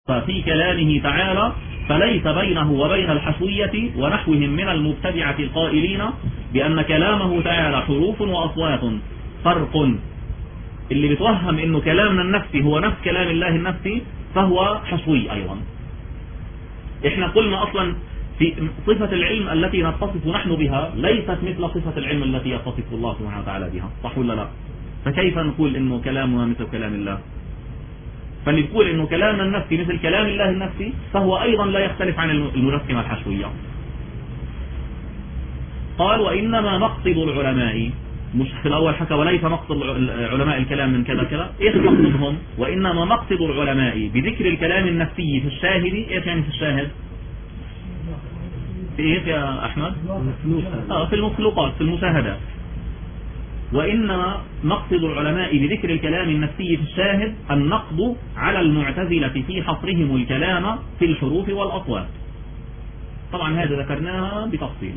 ففي كلامه تعالى فليس بينه وبين الحشوية ونحوهم من المبتدعة القائلين بأن كلامه تعالى حروف وأصوات فرق. اللي بتوهم انه كلامنا النفسي هو نفس كلام الله النفسي فهو حشوي ايضا. احنا قلنا اصلا في صفة العلم التي نتصف نحن بها ليست مثل صفة العلم التي يتصف الله سبحانه وتعالى بها، صح ولا لا؟ فكيف نقول انه كلامنا مثل كلام الله؟ فنقول انه كلامنا النفسي مثل كلام الله النفسي فهو ايضا لا يختلف عن المجسمة الحشوية. قال وانما مقصد العلماء، مش في الاول حكى وليس مقصد علماء الكلام من كذا كذا، ايش مقصدهم؟ وانما مقصد العلماء بذكر الكلام النفسي في الشاهد، ايش يعني في الشاهد؟ في ايش يا احمد؟ في المخلوقات، في المشاهدات. وإنما مقصد العلماء بذكر الكلام النفسي في الشاهد النقد على المعتزلة في حصرهم الكلام في الحروف والأصوات. طبعا هذا ذكرناها بتفصيل.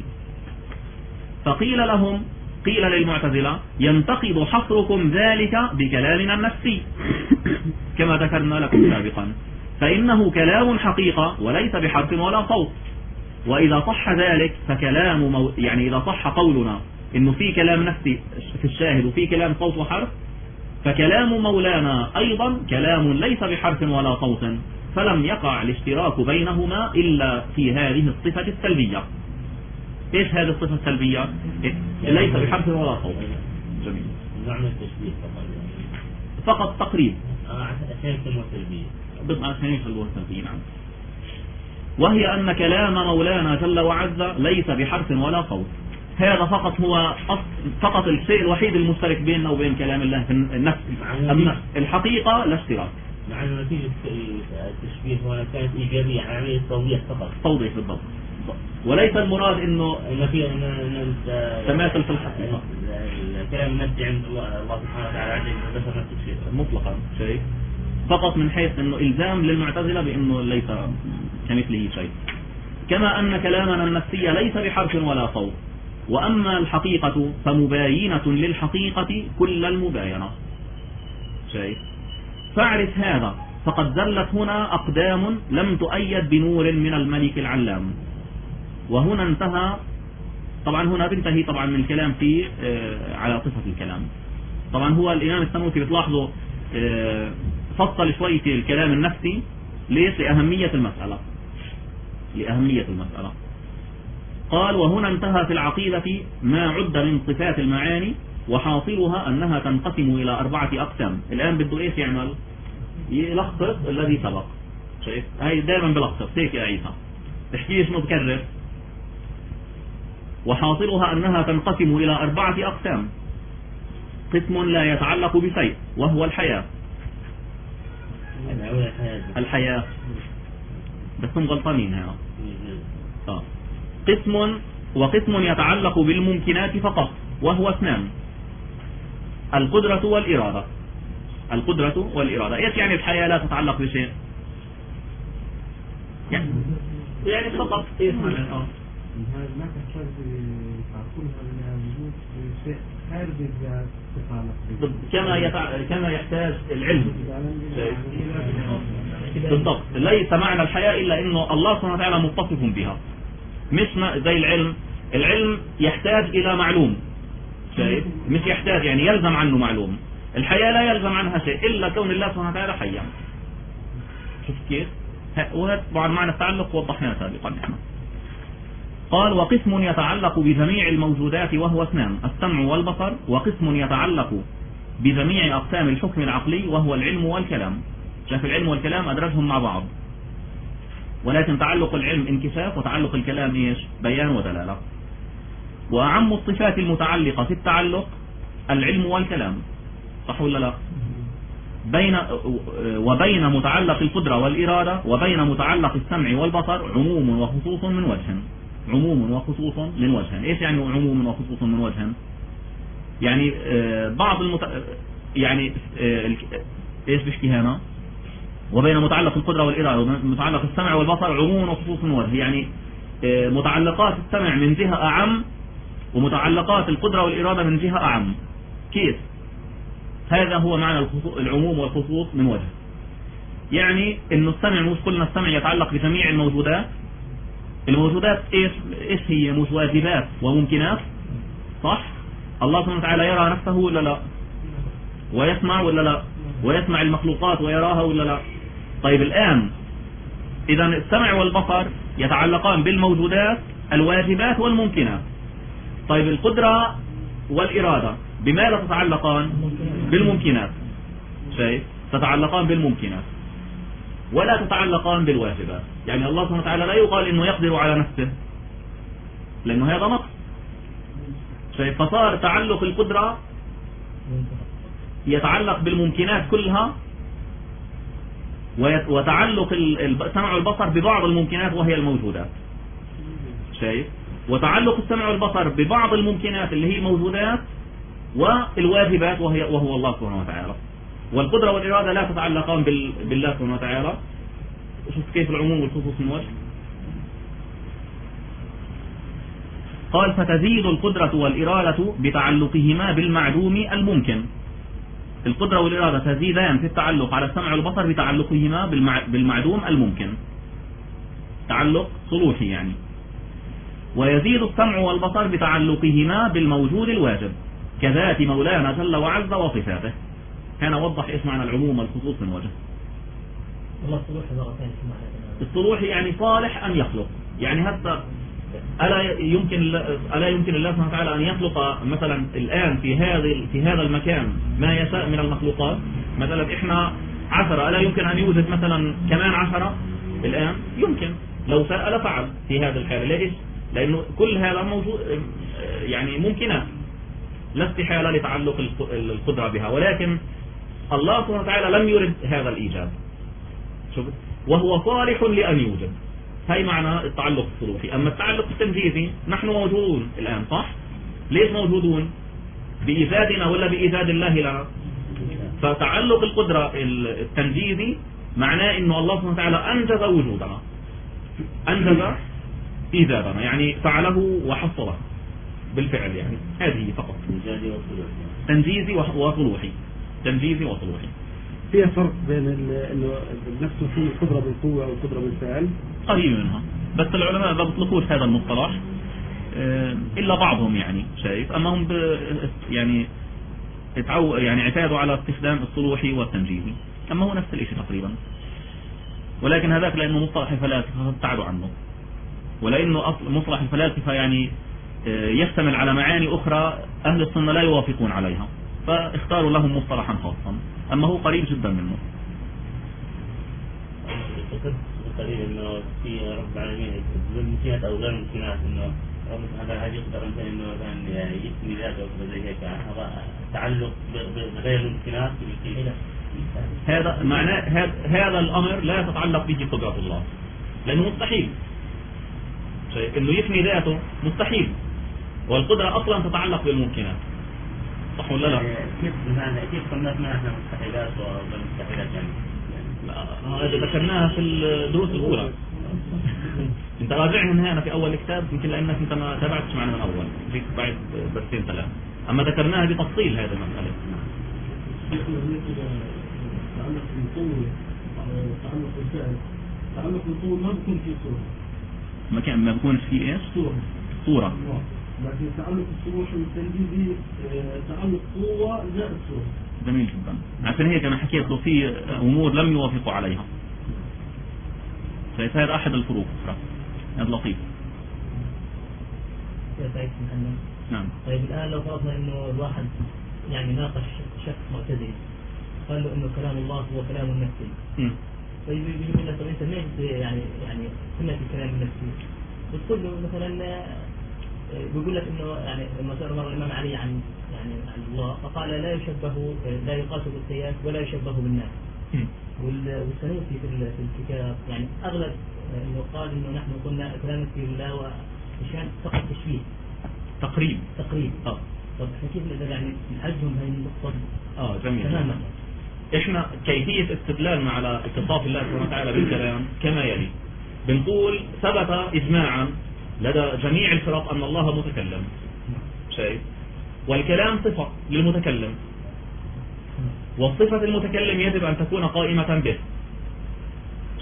فقيل لهم، قيل للمعتزلة ينتقد حصركم ذلك بكلامنا النفسي كما ذكرنا لكم سابقا، فإنه كلام حقيقة وليس بحرف ولا صوت. وإذا صح ذلك فكلام يعني إذا صح قولنا إنه في كلام نفسي في الشاهد وفي كلام صوت وحرف، فكلام مولانا أيضا كلام ليس بحرف ولا صوت، فلم يقع الاشتراك بينهما إلا في هذه الصفة السلبية. إيش هذه الصفة السلبية؟ ليس بحرف ولا صوت. جميل. نعمل تشبيه فقط تقريب. عشان يسموه سلبية. بالضبط عشان يسموه سلبية. نعم. وهي أن كلام مولانا جل وعز ليس بحرف ولا صوت. هذا فقط هو فقط الشيء الوحيد المشترك بيننا وبين كلام الله في النفس. أما الحقيقة لا اشتراك. مع أن نتيجة التشبيه هنا كانت إيجابية، عملية توضيح فقط. توضيح بالضبط. وليس المراد إنه في تماثل في الحقيقة. الكلام النفسي عند الله سبحانه وتعالى عز وجل نفس الشيء مطلقا شيء فقط من حيث إنه إلزام للمعتزلة بإنه ليس كمثله شيء. كما أن كلامنا النفسي ليس بحرف ولا صوت. وأما الحقيقة فمباينة للحقيقة كل المباينة. شيء فاعرف هذا فقد زلت هنا أقدام لم تؤيد بنور من الملك العلام. وهنا انتهى. طبعا هنا بنتهي طبعا من الكلام في على صفة الكلام. طبعا هو الإمام السنوسي بتلاحظوا فصل شوي في الكلام النفسي. ليش؟ لأهمية المسألة. لأهمية المسألة. قال وهنا انتهى في العقيدة ما عد من صفات المعاني وحاصلها أنها تنقسم إلى 4 أقسام. الآن بده إيش يعمل؟ يلخص الذي سبق. شايف؟ هاي دائما بلخص هيك يا عيسى. تحكي شنو بكرر؟ وحاصلها أنها تنقسم إلى 4 أقسام. قسم لا يتعلق بشيء وهو الحياة. الحياة بس هم غلطانين هنا. وقسم يتعلق بالممكنات فقط وهو 2: القدرة والإرادة. القدرة والإرادة. إيش يعني الحياة لا تتعلق بشيء؟ يعني فقط إيش معنى ما تحتاج تعقلها لوجود شيء خارج الذات تتعلق كما يحتاج العلم. بالضبط. ليس معنى الحياة إلا إنه الله سبحانه وتعالى متصف بها. مش زي العلم يحتاج إلى معلوم. شايف؟ مش يحتاج يعني يلزم عنه معلوم. الحياة لا يلزم عنها شيء إلا كون الله سبحانه وتعالى حيا. شوف كيف؟ وهذا طبعا معنى التعلق وضحناه سابقا. قال وقسم يتعلق بجميع الموجودات وهو 2: السمع والبصر. وقسم يتعلق بجميع أقسام الحكم العقلي وهو العلم والكلام. شاف العلم والكلام أدرجهم مع بعض، ولكن تعلق العلم انكشاف وتعلق الكلام ايش؟ بيان ودلالة. وأعم الصفات المتعلقة في التعلق العلم والكلام، صح ولا لا؟ وبين متعلق القدرة والإرادة وبين متعلق السمع والبصر عموم وخصوص من وجه. عموم وخصوص من وجه. ايش يعني عموم وخصوص من وجه؟ يعني بعض يعني ايش بيحكي هنا؟ وبين متعلق القدرة والإرادة ومتعلق السمع والبصر عموم وخصوص من وجه. يعني متعلقات السمع من جهة أعم ومتعلقات القدرة والإرادة من جهة أعم. كيف؟ هذا هو معنى العموم والخصوص من وجه. يعني انه السمع، مش قلنا السمع يتعلق بجميع الموجودات. الموجودات ايش هي؟ مش واجبات وممكنات، صح؟ الله سبحانه وتعالى يرى نفسه ولا لا؟ ويسمع ولا لا؟ ويسمع المخلوقات ويراها ولا لا؟ طيب الآن إذا السمع والبصر يتعلقان بالموجودات الواجبات والممكنات. طيب القدرة والإرادة بماذا تتعلقان؟ بالممكنات. شايف؟ تتعلقان بالممكنات ولا تتعلقان بالواجبات. يعني الله سبحانه وتعالى لا يقال إنه يقدر على نفسه، لأنه هذا نقص. شايف؟ فصار تعلق القدرة يتعلق بالممكنات كلها، وتعلق السمع والبصر ببعض الممكنات وهي الموجودات. شايف؟ وتعلق السمع والبصر ببعض الممكنات اللي هي الموجودات والواجبات وهو الله سبحانه وتعالى. والقدرة والإرادة لا تتعلقان بالله سبحانه وتعالى. شوف كيف العموم والخصوص من وجه. قال فتزيد القدرة والإرادة بتعلقهما بالمعدوم الممكن. القدرة والإرادة تزيدان في التعلق على السمع والبصر بتعلقهما بالمعدوم الممكن، تعلق صلوحي يعني. ويزيد السمع والبصر بتعلقهما بالموجود الواجب كذات مولانا جل وعز وصفاته. كان وضح ايش معنى العموم والخصوص من وجه. الصلوحي يعني صالح أن يخلق. يعني هذا ألا يمكن الله سبحانه وتعالى أن يخلق مثلا الآن في هذا المكان ما يشاء من المخلوقات؟ مثلا إحنا 10، ألا يمكن أن يوجد مثلا كمان 10 الآن؟ يمكن لو شاء لفعل في هذا الحال. ليش؟ لأنه كل هذا موجود، يعني ممكنات لا استحالة لتعلق القدرة بها، ولكن الله سبحانه وتعالى لم يرد هذا الإيجاد. وهو صالح لأن يوجد. هاي معنى التعلق الصلوحي. أما التعلق التنجيزي، نحن موجودون الآن، صح؟ ليش موجودون؟ بإيجادنا ولا بإيجاد الله لنا؟ فتعلق القدرة التنجيزي معناه إنه الله سبحانه وتعالى أنجز وجودنا، أنجز إيجادنا، يعني فعله وحصله بالفعل. يعني هذه فقط تنجيزي وصلوحي. تنجيزي وصلوحي. فيها فرق بين انه النفس تكون القدرة بالقوة او القدرة بالفعل؟ قريب منها، بس العلماء ما بيطلقوش هذا المصطلح الا بعضهم، يعني شايف. اما هم يعني اعتادوا على استخدام الصلوحي والتنجيزي، اما هو نفس الشيء تقريبا. ولكن هذاك لانه مصطلح الفلاسفة ابتعدوا عنه، ولانه اصل مصطلح الفلاسفة يعني يشتمل على معاني اخرى اهل السنة لا يوافقون عليها، فاختاروا لهم مصطلحا خاصا، اما هو قريب جدا منه. قريب انه في رب العالمين ممكنات او غير ممكنات، انه رب سبحانه وتعالى يقدر انه مثلا يثني ذاته زي هيك، هذا تعلق بغير الممكنات. هذا معناه هذا الامر لا يتعلق به قدرة الله، لانه مستحيل. انه يثني ذاته مستحيل، والقدرة اصلا تتعلق بالممكنات، صح ولا لا؟ كيف قلنا احنا مستحيلات ومستحيلات يعني؟ هذا ذكرناها في الدروس الأولى. انت راجعهم هنا في أول كتاب، يمكن لأنك انت ما تابعتش معنا من أول، جيت بعد درسين 3. أما ذكرناها بتفصيل هذه المسألة. تعلق القوة، تعلق الفعل، تعلق القوة ما بكون في صورة. ما بكونش في ايش؟ صورة. لكن تعلق الصروح والتنجيزي تعلق قوة زائد صورة. جميل جدا. عشان هيك انا حكيت له في امور لم يوافقوا عليها. شايف هذا احد الفروق اخرى. هذا لطيف. نعم. طيب الان لو فرضنا انه الواحد يعني ناقش شخص معتزلي، قال له انه كلام الله هو كلام النفسي. طيب بيقول له طب انت ليش يعني سمعت الكلام النفسي؟ بتقول له مثلا بيقول لك انه يعني لما سأل مر الامام علي عن الله، فقال لا يقاس بالقياس ولا يشبه بالناس. والسنوسي في الكتاب يعني اغلب انه قال انه نحن قلنا كلام في الله واشياء فقط تشبيه تقريب. طب كيف نقدر يعني نحجم هذه النقطة؟ جميل تماما. احنا كيفية استدلالنا على اتصاف الله سبحانه وتعالى بالكلام كما يلي. بنقول ثبت اجماعا لدى جميع الفرق أن الله متكلم، شايف؟ والكلام صفة للمتكلم، والصفة المتكلم يجب أن تكون قائمة به،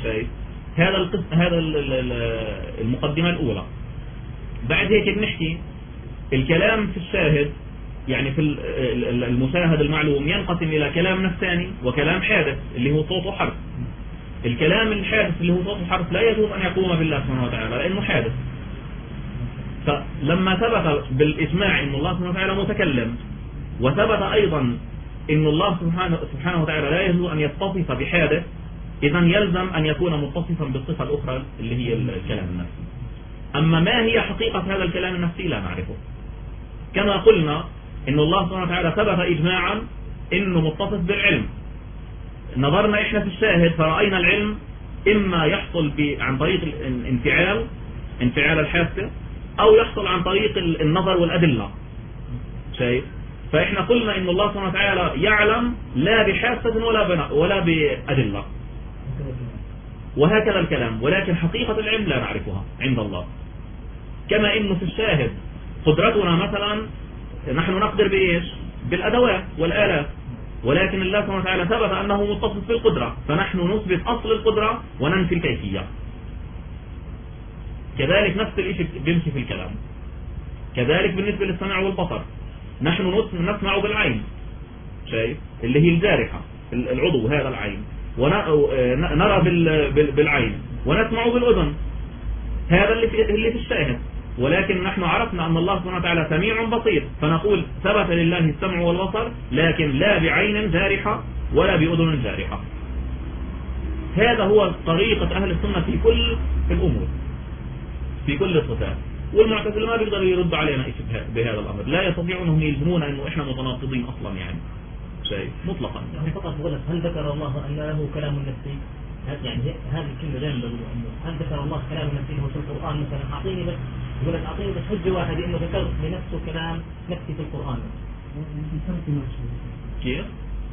شايف؟ هذا المقدمة الأولى. بعد هيك بنحكي الكلام في الشاهد، يعني في المشاهد المعلوم ينقسم إلى كلام نفساني وكلام حادث اللي هو صوت وحرف. الكلام الحادث اللي هو صوت وحرف لا يجوز أن يقوم بالله سبحانه وتعالى لأنه حادث. فلما ثبت بالإجماع أن الله سبحانه وتعالى متكلم، وثبت أيضا أن الله سبحانه وتعالى لا يجوز أن يتصف بحادث، إذا يلزم أن يكون متصفا بالصفة الأخرى اللي هي الكلام النفسي. أما ما هي حقيقة هذا الكلام النفسي لا نعرفه. كما قلنا أن الله سبحانه وتعالى ثبت إجماعا أنه متصف بالعلم. نظرنا إحنا في الشاهد فرأينا العلم إما يحصل عن طريق انفعال الحاسة، أو يحصل عن طريق النظر والأدلة. شايف؟ فإحنا قلنا إن الله سبحانه وتعالى يعلم لا بحاسة ولا بأدلة، وهكذا الكلام، ولكن حقيقة العلم لا نعرفها عند الله. كما إنه في الشاهد قدرتنا مثلا نحن نقدر بإيش؟ بالأدوات والآلات، ولكن الله سبحانه وتعالى ثبت أنه متصف بالقدرة، فنحن نثبت أصل القدرة وننفي الكيفية. كذلك نفس الشيء بيمشي في الكلام. كذلك بالنسبة للسمع والبصر، نحن نسمع بالعين، شايف؟ اللي هي الجارحة، العضو هذا العين، ونرى بالعين، ونسمع بالأذن، هذا اللي في الشاهد. ولكن نحن عرفنا أن الله سبحانه وتعالى سميع بصير، فنقول ثبت لله السمع والبصر، لكن لا بعين جارحة ولا بأذن جارحة. هذا هو طريقة أهل السنة في كل الأمور، في كل الصفات. والمعتزلة ما بيقدروا يردوا علينا بهذا الأمر، لا يستطيعون أن يلزمون أنه إحنا متناقضين أصلا، يعني شيء مطلقا. يعني فقط بقول هل ذكر الله أن له كلام نفسي؟ يعني هذه الكلمة دائما بقولوا أنه هل ذكر الله كلام نفسي هو في القرآن مثلا؟ أعطيني بس، يقول لك أعطيني بس حجة واحدة إنه ذكر لنفسه كلام نفسي في القرآن. كيف؟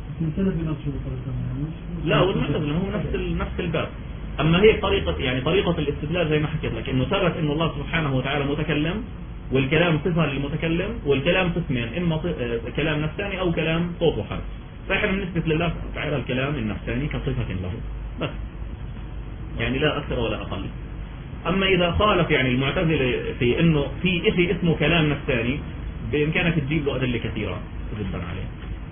لا، والمعتزلة هو نفس الباب. أما هي طريقة الاستدلال زي ما حكيت لك، إنه ثبت إنه الله سبحانه وتعالى متكلم، والكلام صفة للمتكلم، والكلام قسمين، إما كلام نفساني أو كلام صوت وحرف. فإحنا بنثبت لله تعالى الكلام النفساني كصفة له بس، يعني لا أكثر ولا أقل. أما إذا خالف يعني المعتزلة في إنه في شيء اسمه كلام نفساني، بإمكانك تجيب له أدلة كثيرة جدا عليه.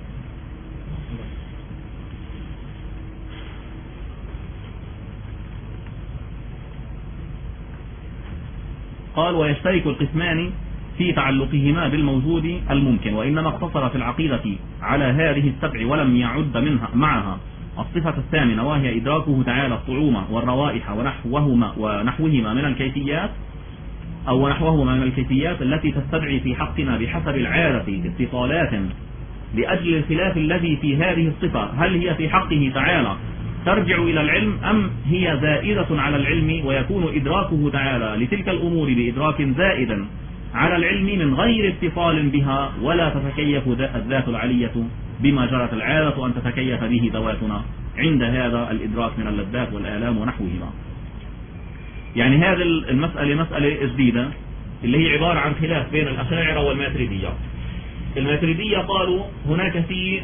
قال: ويشترك القسمان في تعلقهما بالموجود الممكن، وإنما اقتصر في العقيدة على هذه السبع ولم يعد معها الصفة الثامنة، وهي إدراكه تعالى الطعوم والروائح ونحوهما من الكيفيات، أو نحوهما من الكيفيات التي تستدعي في حقنا بحسب العادة اتصالات لأجل الخلاف الذي في هذه الصفة، هل هي في حقه تعالى ترجع إلى العلم أم هي زائدة على العلم، ويكون إدراكه تعالى لتلك الأمور بإدراك زائدا على العلم من غير اتصال بها، ولا تتكيف الذات العلية بما جرت العادة أن تتكيف به ذواتنا عند هذا الإدراك من اللذات والآلام ونحوهما. يعني هذه المسألة مسألة جديدة اللي هي عبارة عن خلاف بين الأشاعرة والماتريدية. الماتريدية قالوا هناك في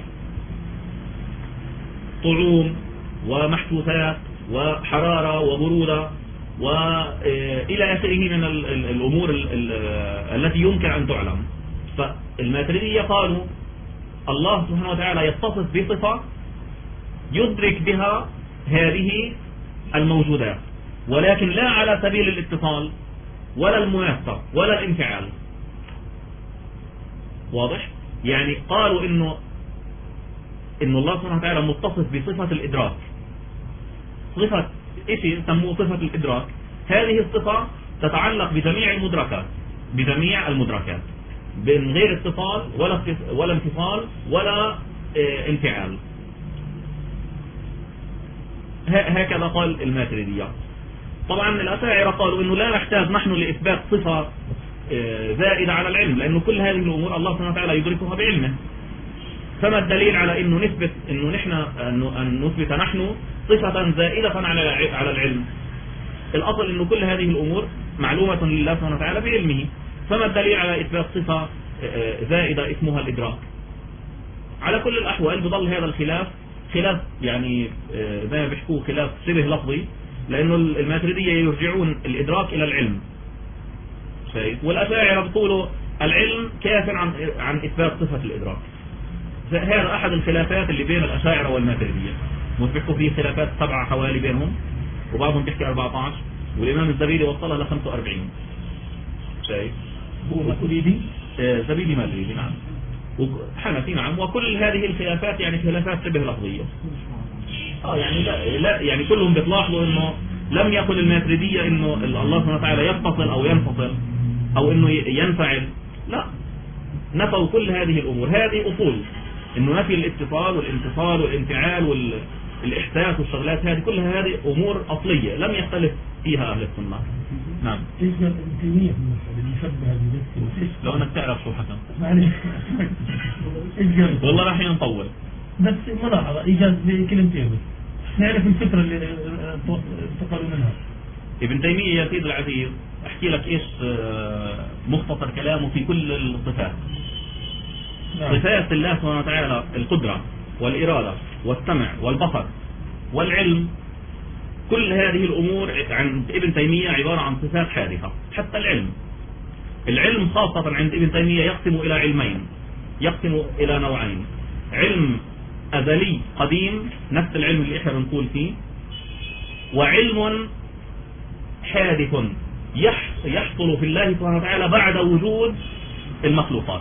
طعوم ومحسوسات وحرارة وبرودة وإلى آخره من الأمور التي يمكن أن تعلم. فالماتريدية قالوا الله سبحانه وتعالى يتصف بصفة يدرك بها هذه الموجودات، ولكن لا على سبيل الاتصال ولا المناسبة ولا الانفعال. واضح؟ يعني قالوا إنه الله سبحانه وتعالى متصف بصفة الإدراك، صفة إيش يسموه صفة الإدراك. هذه الصفة تتعلق بجميع المدركات من غير اتصال ولا انفصال ولا انفعال. هكذا قال الماتريدية. طبعا الأشاعرة قالوا إنه لا نحتاج نحن لإثبات صفة زائدة على العلم، لأنه كل هذه الأمور الله سبحانه وتعالى يدركها بعلمه. فما الدليل على إنه نثبت نحن صفة زائدة على العلم؟ الأصل إنه كل هذه الأمور معلومة لله سبحانه وتعالى بعلمه، فما الدليل على إثبات صفة زائدة اسمها الإدراك؟ على كل الأحوال بظل هذا الخلاف خلاف يعني زي ما بيحكوه خلاف شبه لفظي، لأنه الماتريدية يرجعون الإدراك إلى العلم، والأشاعرة بيقولوا العلم كاف عن إثبات صفة الإدراك. هذا أحد الخلافات اللي بين الأشاعرة والماتريدية، بيحكوا فيه خلافات 7 حوالي بينهم، وبعضهم بيحكي 14، والإمام الزبيدي وصلها ل 45. شايف؟ هو ماتريدي؟ زبيدي ماتريدي نعم، وحنفي نعم. وكل هذه الخلافات يعني خلافات شبه لفظية. يعني لا يعني كلهم بيطلعوا انه لم يقل الماتريدية انه الله سبحانه وتعالى يتصل او ينفصل او انه ينفعل، لا، نفوا كل هذه الامور. هذه اصول، انه نفي الاتصال والانفصال والانفعال والاحساس والشغلات هذه كلها، هذه امور اصلية لم يختلف فيها اهل السنة. نعم. ايش قال ابن تيمية في المسألة اللي يشبه بنفسه؟ لو انك تعرف شو حكم. معلش ايش قال؟ والله راح نطول، بس ملاحظة ايجاز بكلمتين بس نعرف الفكرة اللي انتقلوا منها. ابن تيمية يا سيد العزيز احكي لك ايش مختصر كلامه في كل الصفات. نعم. صفات الله سبحانه وتعالى القدرة والإرادة والسمع والبصر والعلم، كل هذه الأمور عند ابن تيمية عبارة عن صفات حادثة. حتى العلم خاصة عند ابن تيمية يقسم إلى علمين، يقسم إلى نوعين: علم أزلي قديم نفس العلم اللي احنا بنقول فيه، وعلم حادث يحصل في الله سبحانه وتعالى بعد وجود المخلوقات.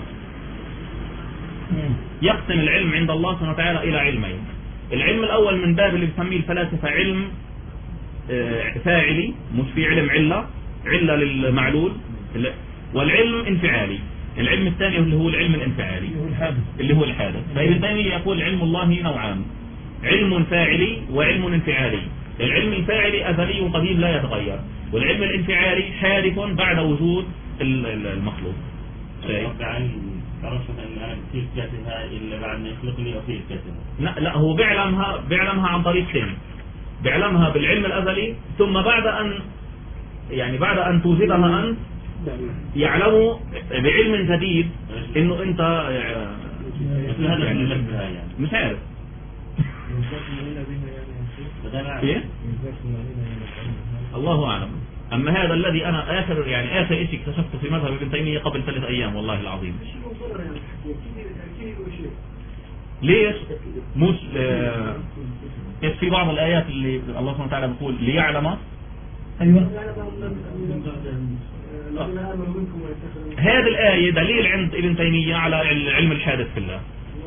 يقسم العلم عند الله سبحانه وتعالى إلى علمين: العلم الأول من باب اللي بسميه الفلاسفة علم فاعلي، مش في علم علة للمعلول، والعلم انفعالي. العلم الثاني اللي هو العلم الانفعالي اللي هو الحادث. فابن تيمية يقول علم الله نوعان: علم فاعلي وعلم انفعالي. العلم الفاعلي أزلي قديم لا يتغير، والعلم الانفعالي حادث بعد وجود المخلوق. إلا بعد ما يخلقني وفيه كاتبها. لا هو بيعلمها عن طريق ثاني، بيعلمها بالعلم الأزلي، ثم بعد أن توجدها أنت يعلموا بعلم جديد إنه أنت يعني مش عارف إيه؟ الله أعلم. أما هذا الذي أنا آخر شيء اكتشفته في مذهب ابن تيمية قبل 3 أيام والله العظيم. ليش مش في بعض الآيات اللي الله سبحانه وتعالى بيقول ليعلم. أيوة. هذه الآية دليل عند ابن تيمية على العلم الحادث في الله.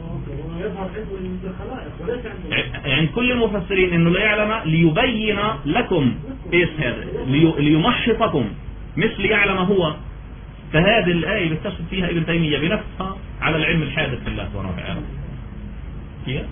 يعني كل المفسرين انه لا يعلم ليبين لكم ايش هذا، ليمحصكم، مش ليعلم هو. فهذه الآية بيستشهد فيها ابن تيمية بنفسها على العلم الحادث في الله سبحانه وتعالى. كيف؟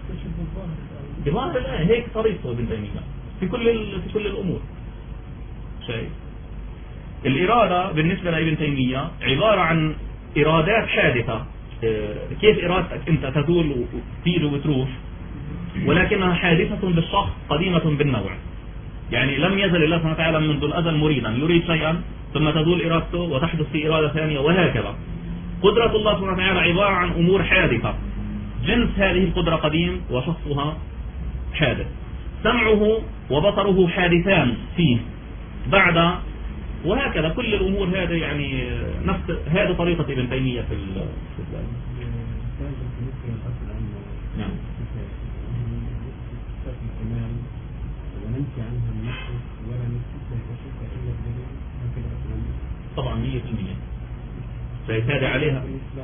بظاهر الآية هيك طريقته ابن تيمية في كل الأمور. شيء الإرادة بالنسبة لابن تيمية عبارة عن إرادات حادثة. كيف إرادتك أنت تزول وتيجي وتروح، ولكنها حادثة بالشخص قديمة بالنوع. يعني لم يزل الله سبحانه وتعالى منذ الأزل مريدا، يريد شيئا ثم تزول إرادته وتحدث في إرادة ثانية، وهكذا. قدرة الله سبحانه وتعالى عبارة عن أمور حادثة، جنس هذه القدرة قديم وشخصها حادث. سمعه وبصره حادثان فيه بعد، وهكذا كل الأمور. هذا يعني نفس هذه طريقة ابن تيمية في الإسلام. نعم. طبعا 100% سيزداد عليها.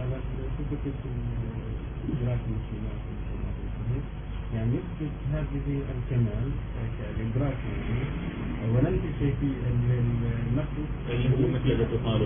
يعني يثبت هذه الكمال كالإدراك وننفي شيء في المخلوق اللي هو مثل ذات الطالب،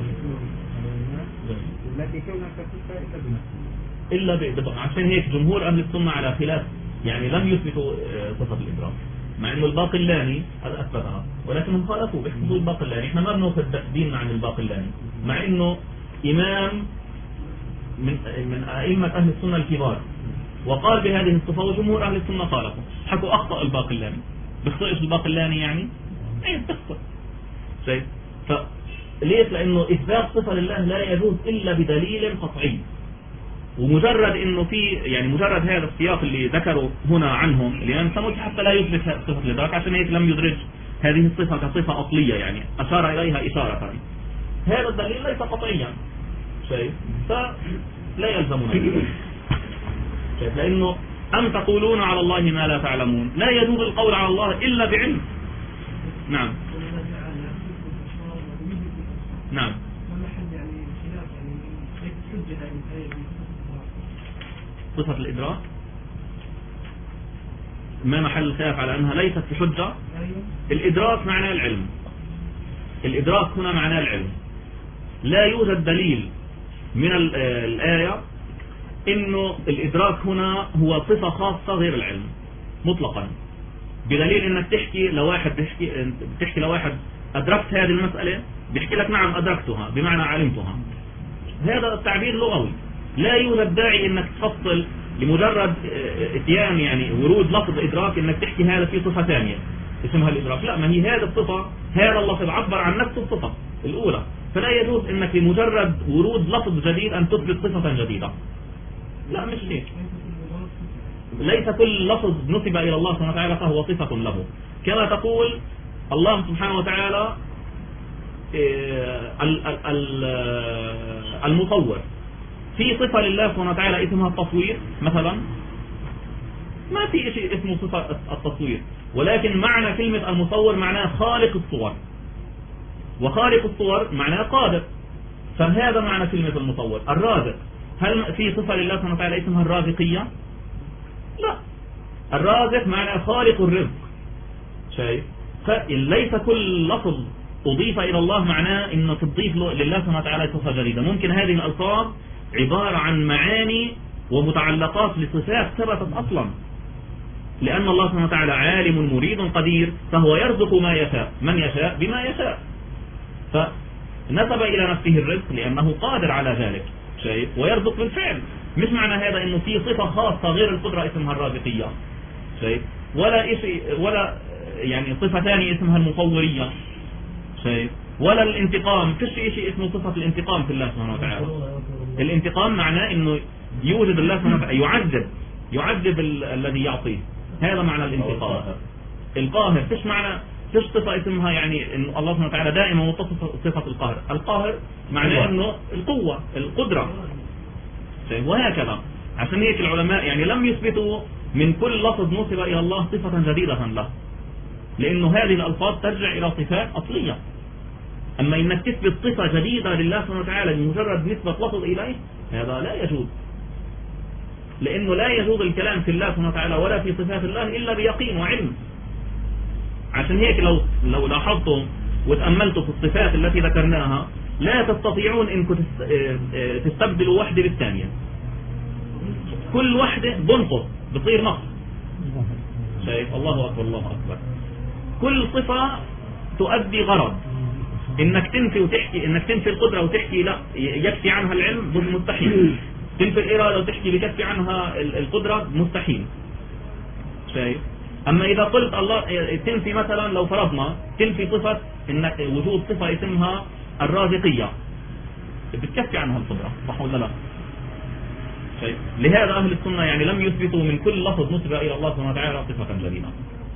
لكن كونها كصفة إلا بنفسه إلا بإدراك. عشان هيك جمهور أهل السنة على خلاف، يعني لم يثبتوا صفة الإدراك، مع إنه الباقلاني هذا أثبتها، ولكنهم خالفوا بحفظوا الباقلاني. إحنا ما بنأخذ ديننا عن الباقلاني، مع إنه إمام من أئمة أهل السنة الكبار، وقال بهذه الصفة، وجمهور أهل السنة خالفوا، حكوا أخطأ الباقلاني. بيخطئش الباقلاني يعني أي بتخطئ شيء. فليش؟ لأنه إثبات صفة لله لا يجوز إلا بدليل قطعي. ومجرد إنه في يعني مجرد هذا السياق اللي ذكروا هنا عنهم الإمام السموي حتى لا يثبت صفة الإدراك، عشان هيك لم يدرج هذه الصفة كصفة أصلية يعني أشار إليها إشارة، هذا الدليل ليس قطعيا شيء، فلا يلزمنا شيء، لأنه أم تقولون على الله ما لا تعلمون، لا يجوز القول على الله إلا بعلم. نعم نعم. صفة الإدراك ما محل الخلاف على أنها ليست بحجة. الإدراك معناه العلم، الإدراك هنا معناه العلم. لا يوجد دليل من الآية إنه الإدراك هنا هو صفة خاصة غير العلم مطلقا، بدليل إنك تحكي لواحد أدركت هذه المسألة، بيحكي لك نعم أدركتها بمعنى علمتها. هذا التعبير لغوي، لا يوجد داعي إنك تفصل لمجرد اتيان يعني ورود لفظ إدراك إنك تحكي هذا في صفة ثانية اسمها الإدراك. لا، ما هي هذه الصفة، هذا اللفظ عبر عن نفس الصفة الأولى، فلا يجوز إنك لمجرد ورود لفظ جديد أن تثبت صفة جديدة. لا مش هيك، ليس كل لفظ نسب إلى الله سبحانه وتعالى فهو صفة له. كما تقول الله سبحانه وتعالى المصور، في صفة لله سبحانه وتعالى اسمها التصوير مثلا، ما في شيء اسمه صفة التصوير، ولكن معنى كلمة المصور معناه خالق الصور، وخالق الصور معناه قادر، فهذا معنى كلمة المصور. الرازق، هل في صفة لله سبحانه وتعالى اسمها الرازقية؟ لا، الرازق معناه خالق الرزق شيء. فليس كل لفظ أضيف إلى الله معناه إن تضيف لله سبحانه وتعالى صفة جديدة. ممكن هذه الألفاظ عبارة عن معاني ومتعلقات لصفات ثبتت أصلا، لأن الله سبحانه وتعالى عالم مريد قدير، فهو يرزق ما يشاء من يشاء بما يشاء، فنسب إلى نفسه الرزق لأنه قادر على ذلك شيء، ويرزق بالفعل. مش معنى هذا إنه في صفة خاصة غير القدرة اسمها الرازقية شيء، ولا يعني صفة ثانية اسمها المصورية شيء، ولا الانتقام، فيش شيء اسمه صفة الانتقام في الله سبحانه وتعالى. الانتقام معناه إنه يوجد الله سبحانه وتعالى يعذب الذي يعطيه، هذا معنى الانتقام. القاهر فيش صفة اسمها يعني إن الله سبحانه وتعالى دائما متصف صفة القهر. القاهر معناه إنه القوة القدرة، وهكذا. عشان هيك العلماء يعني لم يثبتوا من كل لفظ نسب إلى الله صفة جديدة له، لأنه هذه الألفاظ ترجع إلى صفات أصلية. أما إنك تثبت صفة جديدة لله سبحانه وتعالى بمجرد نسبة لفظ إليه، هذا لا يجوز، لأنه لا يجوز الكلام في الله سبحانه وتعالى ولا في صفات الله إلا بيقين وعلم. عشان هيك لو لاحظتم وتأملتوا في الصفات التي ذكرناها، لا تستطيعون إنكم تستبدلوا واحدة بالثانية، كل واحدة بنقص بصير نقص. شايف؟ الله أكبر الله أكبر. كل صفة تؤدي غرض. إنك تنفي القدرة وتحكي لا يكفي عنها العلم مستحيل، تنفي الإرادة وتحكي بكفي عنها القدرة مستحيل. شايف؟ أما إذا قلت الله تنفي مثلا، لو فرضنا تنفي صفة إنك وجود صفة اسمها الرازقية، بتكفي عنها القدرة، صح ولا لا؟ شايف؟ لهذا أهل السنة يعني لم يثبتوا من كل لفظ نسب إلى الله سبحانه وتعالى صفة جديدة.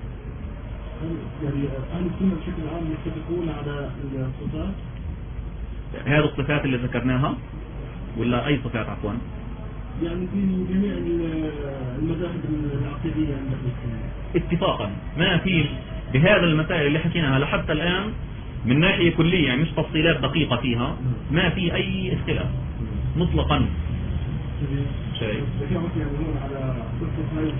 يعني أهل السنة بشكل عام يتفقون على الصفات، هذه الصفات اللي ذكرناها ولا أي صفات عفوا؟ يعني في جميع المذاهب العقيدية عند أهل السنة اتفاقا، ما في بهذا المسائل اللي حكيناها لحتى الآن من ناحية كلية، يعني مش تفصيلات دقيقة فيها، ما في أي اختلاف مطلقا. شايف؟ يعملون على صفة هاي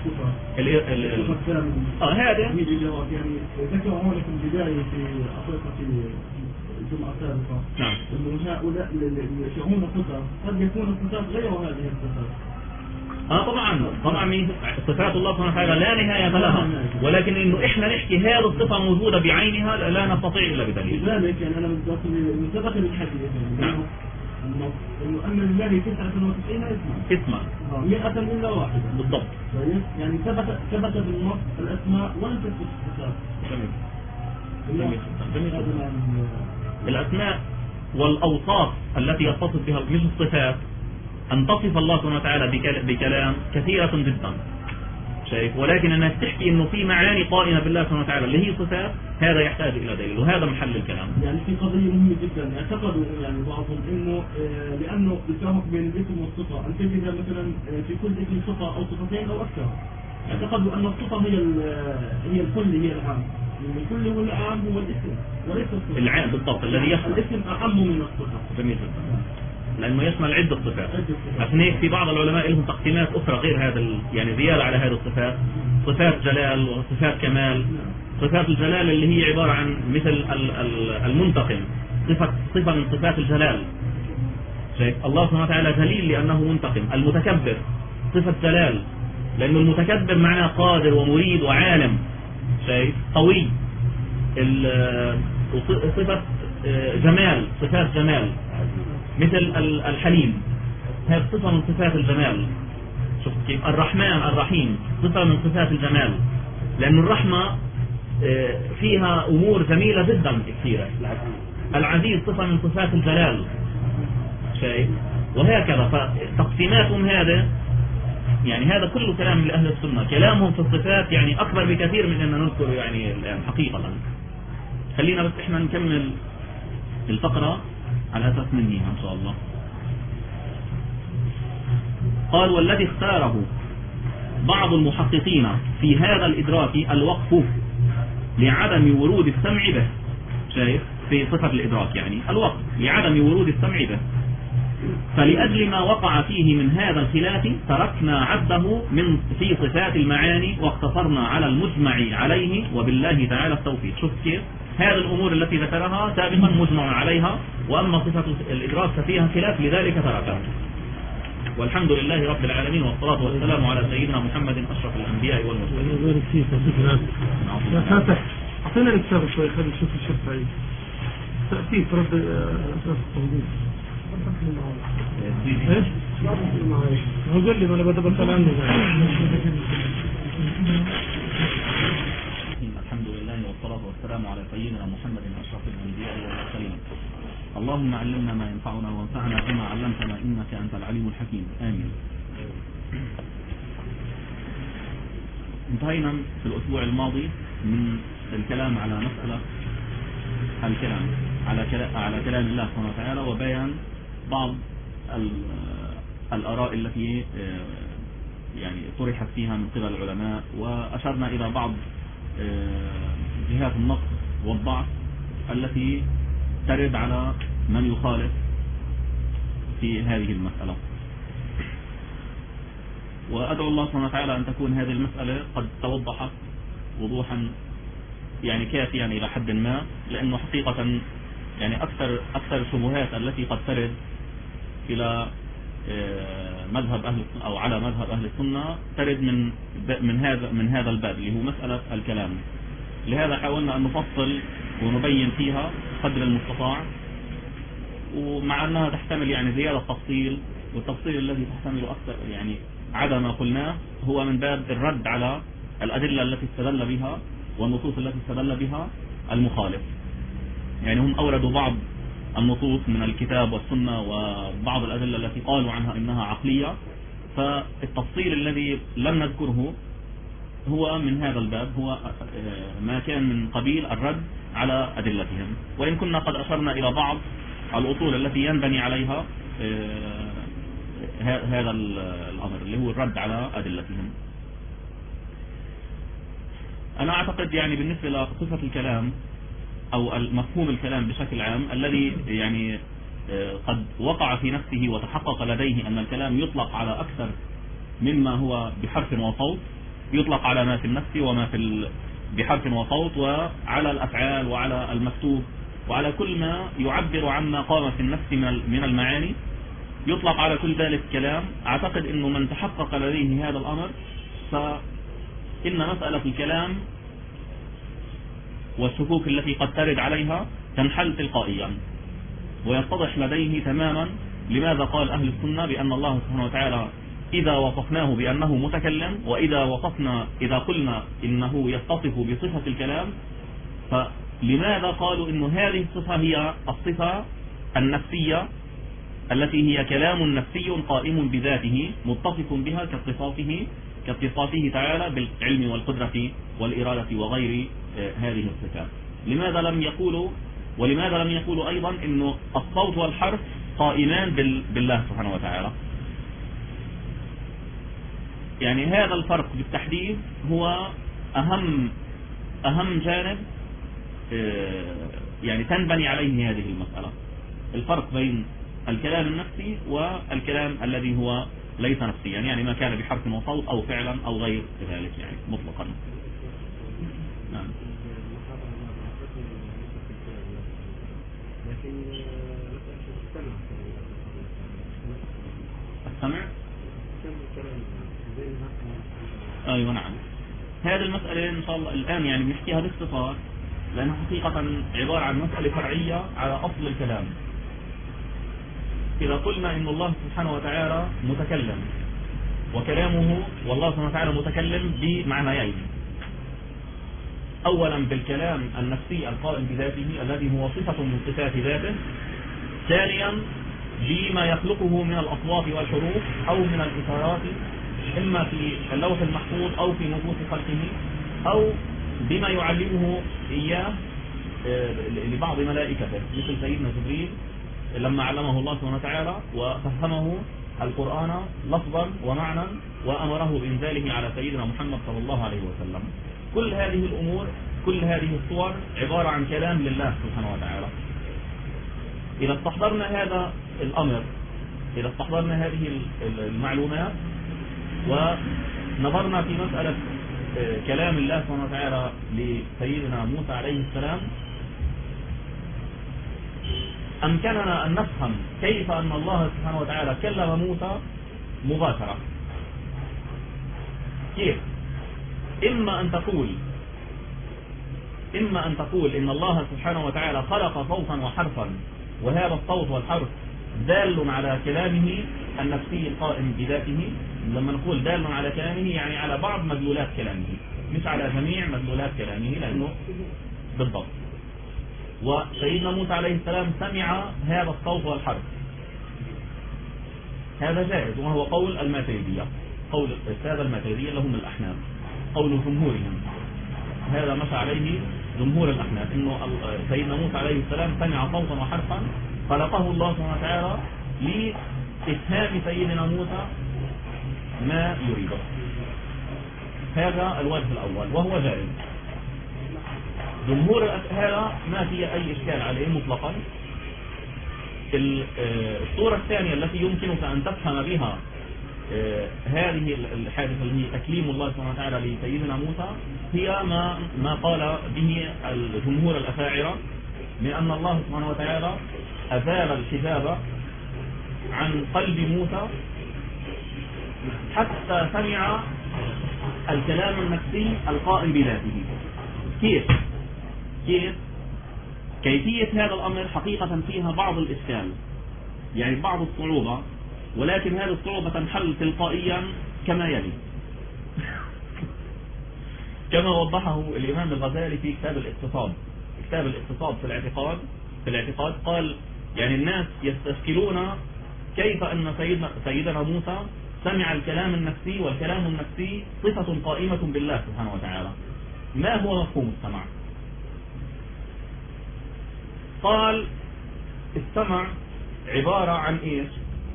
الصفة هذا يعني ذكروا هون في البداية في أفريقيا في الجمعة السابقة، نعم، إنه هؤلاء اللي يشعرون الصفات قد يكون الصفات غير هذه الصفات. طبعا صفات الله سبحانه وتعالى لا نهاية لها، ولكن إنه إحنا نحكي هذه الصفة موجودة بعينها لا نستطيع إلا بدليل. لذلك يعني أنا سبق الحديث نعم إنه أن لله 99 اسما 100 إلا واحدة بالضبط. يعني ثبت بالنص الأسماء ولم تثبت الصفات. جميل. الأسماء والأوصاف التي يتصف بها، مش الصفات. أن تصف الله سبحانه وتعالى بكلام كثيرة جدا، شايف؟ ولكن أنك تحكي إنه في معاني قائمة بالله سبحانه وتعالى اللي هي صفات، هذا يحتاج إلى دليل، وهذا محل الكلام. يعني في قضية مهمة جدا، اعتقدوا يعني بعضهم إنه لأنه التوافق بين الاسم والصفة أن تجد مثلا في كل اسم صفة أو صفتين أو أكثر، اعتقدوا أن الصفة هي الكل، هي العام، يعني الكل هو العام هو الاسم وليس الصفة. العام بالضبط الذي يشمل الاسم أعم من الصفة. جميل جدا، لأنه يشمل عدة صفات. عشان هيك في بعض العلماء لهم تقسيمات أخرى غير هذا يعني زيادة على هذه الصفات، صفات جلال وصفات كمال. صفات الجلال اللي هي عبارة عن مثل المنتقم، صفة من صفات الجلال. شايف الله سبحانه وتعالى جليل لأنه منتقم. المتكبر صفة جلال، لأنه المتكبر معناه قادر ومريد وعالم. شايف قوي. صفة جمال، صفات جمال مثل الحليم، هذه صفة من صفات الجمال. شوف كيف الرحمن الرحيم صفة من صفات الجمال، لأن الرحمة فيها أمور جميلة جدا كثيرة. العزيز صفة من صفات الجلال. شايف وهكذا. فتقسيماتهم هذا يعني هذا كله كلام لأهل السنة، كلامهم في الصفات يعني أكبر بكثير من أن نذكر يعني الآن حقيقة. خلينا بس إحنا نكمل الفقرة على أساس ننهيها إن شاء الله. قال والذي اختاره بعض المحققين في هذا الإدراك الوقف لعدم ورود السمع به. شايف في صفة الإدراك يعني الوقف لعدم ورود السمع به، فلأجل ما وقع فيه من هذا الخلاف تركنا عده في صفات المعاني واقتصرنا على المجمع عليه وبالله تعالى التوفيق. شوف كيف هذه الأمور التي ذكرها سابقا مجمع عليها، وأما صفة الإدراك ففيها خلاف لذلك تركها. والحمد لله رب العالمين والصلاة والسلام على سيدنا محمد أشرف الأنبياء والمرسلين. يا فاتح أعطينا الكتاب شوي خلي نشوف الشيخ سعيد تأتي ترد أساس التوضيح. ايش؟ هو قال لي ما انا بدي بسأل عنه. الحمد لله والصلاة والسلام على سيدنا محمد أشرف الأنبياء والمرسلين. اللهم علمنا ما ينفعنا وانفعنا بما علمتنا إنك أنت العليم الحكيم. آمين. انتهينا في الأسبوع الماضي من الكلام على مسألة الكلام على كلام الله سبحانه وتعالى، وبيان بعض الآراء التي يعني طرحت فيها من قبل العلماء، وأشرنا إلى بعض جهات النقص والضعف التي ترد على من يخالف في هذه المسألة. وأدعو الله سبحانه وتعالى أن تكون هذه المسألة قد توضحت وضوحا يعني كافيا إلى حد ما، لأنه حقيقة يعني أكثر الشبهات التي قد ترد إلى مذهب أهل أو على مذهب أهل السنة ترد من هذا الباب اللي هو مسألة الكلام. لهذا حاولنا أن نفصل ونبين فيها قدر المستطاع، ومع أنها تحتمل يعني زيادة تفصيل، والتفصيل الذي تحتمل أكثر يعني عدا ما قلناه هو من باب الرد على الأدلة التي استدل بها والنصوص التي استدل بها المخالف. يعني هم أوردوا بعض النصوص من الكتاب والسنة وبعض الأدلة التي قالوا عنها إنها عقلية، فالتفصيل الذي لم نذكره هو من هذا الباب، هو ما كان من قبيل الرد على أدلتهم، وإن كنا قد أشرنا إلى بعض الأصول التي ينبني عليها هذا الأمر اللي هو الرد على أدلتهم. أنا أعتقد يعني بالنسبة لصفة الكلام أو مفهوم الكلام بشكل عام الذي يعني قد وقع في نفسه وتحقق لديه أن الكلام يطلق على أكثر مما هو بحرف وصوت، يطلق على ما في النفس وما في بحرف وصوت، وعلى الأفعال وعلى المكتوب وعلى كل ما يعبر عما قام في النفس من المعاني، يطلق على كل ذلك كلام. أعتقد أنه من تحقق لديه هذا الأمر فإن مسألة الكلام والشكوك التي قد ترد عليها تنحل تلقائيا، ويتضح لديه تماما لماذا قال أهل السنة بأن الله سبحانه وتعالى إذا وصفناه بأنه متكلم، إذا قلنا إنه يتصف بصفة الكلام، فلماذا قالوا إنه هذه الصفة هي الصفة النفسية التي هي كلام نفسي قائم بذاته متصف بها كاتصافه تعالى بالعلم والقدرة والإرادة وغير هذه الصفات. لماذا لم يقولوا أيضا إنه الصوت والحرف قائمان بالله سبحانه وتعالى؟ يعني هذا الفرق بالتحديد هو أهم جانب يعني تنبني عليه هذه المسألة، الفرق بين الكلام النفسي والكلام الذي هو ليس نفسيا، يعني ما كان بحرف وصوت أو فعلا أو غير ذلك يعني مطلقا. نعم. السمع. أيوة نعم. هذه المسألة إن شاء الله الآن يعني بنحكيها باختصار، لأنها حقيقة عبارة عن مسألة فرعية على أصل الكلام. إذا قلنا إن الله سبحانه وتعالى متكلم، وكلامه والله سبحانه وتعالى متكلم بمعنيين: أولا بالكلام النفسي القائم بذاته الذي هو صفة من صفات ذاته، ثانيا بما يخلقه من الأصوات والحروف أو من الإشارات، إما في اللوح المحفوظ أو في نفوس خلقه، أو بما يعلمه إياه لبعض ملائكته مثل سيدنا جبريل لما علمه الله سبحانه وتعالى وفهمه القرآن لفظا ومعنى وأمره بإنزاله على سيدنا محمد صلى الله عليه وسلم. كل هذه الأمور، كل هذه الصور عبارة عن كلام لله سبحانه وتعالى. إذا استحضرنا هذا الأمر، إذا استحضرنا هذه المعلومات ونظرنا في مسألة كلام الله سبحانه وتعالى لسيدنا موسى عليه السلام، أمكننا أن نفهم كيف أن الله سبحانه وتعالى كلم موسى مباشرة. كيف؟ إما أن تقول إن الله سبحانه وتعالى خلق صوتا وحرفا، وهذا الصوت والحرف دال على كلامه النفسي القائم بذاته. لما نقول دال على كلامه يعني على بعض مدلولات كلامه، مش على جميع مدلولات كلامه، لأنه بالضبط. وسيدنا موسى عليه السلام سمع هذا الصوت والحرف، هذا جائز، وهو قول الماتريدية، قول السادة الماتريدية لهم الأحناف، قول جمهورهم، هذا مشى عليه جمهور الأحناف، إنه سيدنا موسى عليه السلام سمع صوتا وحرفا خلقه الله سبحانه وتعالى لإفهام سيدنا موسى ما يريده. هذا الوجه الأول وهو جائز. جمهور هذا ما في أي إشكال عليه مطلقا. الصورة الثانية التي يمكنك أن تفهم بها هذه الحادثة اللي هي تكليم الله سبحانه وتعالى لسيدنا موسى، هي ما قال به الجمهور الأشاعرة من أن الله سبحانه وتعالى أزال الحجاب عن قلب موسى حتى سمع الكلام النفسي القائم بذاته. كيفية هذا الأمر حقيقة فيها بعض الإشكال، يعني بعض الصعوبة، ولكن هذه الصعوبة تنحل تلقائيا كما يلي. كما وضحه الإمام الغزالي في كتاب الاقتصاد في الاعتقاد قال: يعني الناس يستشكلون كيف أن سيدنا موسى سمع الكلام النفسي، والكلام النفسي صفة قائمة بالله سبحانه وتعالى، ما هو مفهوم السمع؟ قال: السمع عبارة عن إيش؟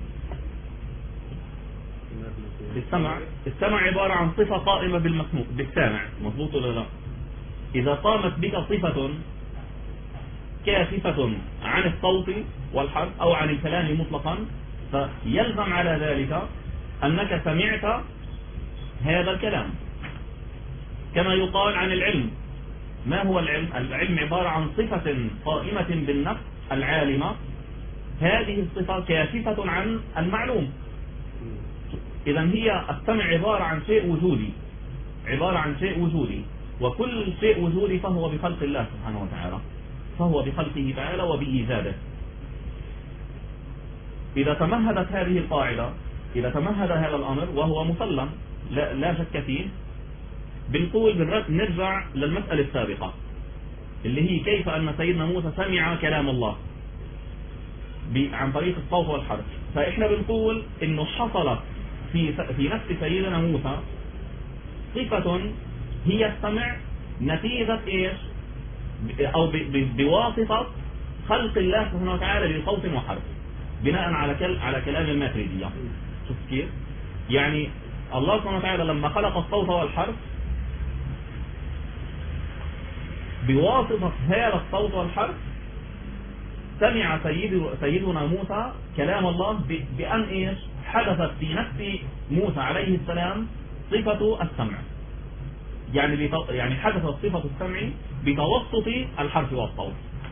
السمع عبارة عن صفة قائمة بالسامع، مضبوط ولا لا؟ إذا قامت بك صفة كاشفة عن الصوت والحرف أو عن الكلام مطلقا، فيلزم على ذلك أنك سمعت هذا الكلام. كما يقال عن العلم، ما هو العلم؟ العلم عبارة عن صفة قائمة بالنفس العالمة، هذه الصفة كاشفة عن المعلوم. إذا هي السمع عبارة عن شيء وجودي، وكل شيء وجودي فهو بخلق الله سبحانه وتعالى، فهو بخلقه تعالى وبإيجاده. إذا تمهدت هذه القاعدة، إذا تمهد هذا الأمر وهو مسلم لا شك فيه، بنقول نرجع للمسألة السابقة اللي هي كيف أن سيدنا موسى سمع كلام الله عن طريق الصوت والحرف. فإحنا بنقول إنه حصلت في نفس سيدنا موسى صفة هي السمع نتيجة إيش؟ أو بواسطة خلق الله سبحانه وتعالى لصوت وحرف بناء على كلام الماتريدية. شوف كيف؟ يعني الله سبحانه وتعالى لما خلق الصوت والحرف بواسطة هذا الصوت والحرف سمع سيدنا موسى كلام الله بأن إيش حدثت في نفس موسى عليه السلام صفة السمع. يعني حدثت صفة السمع بتوسط الحرف والصوت.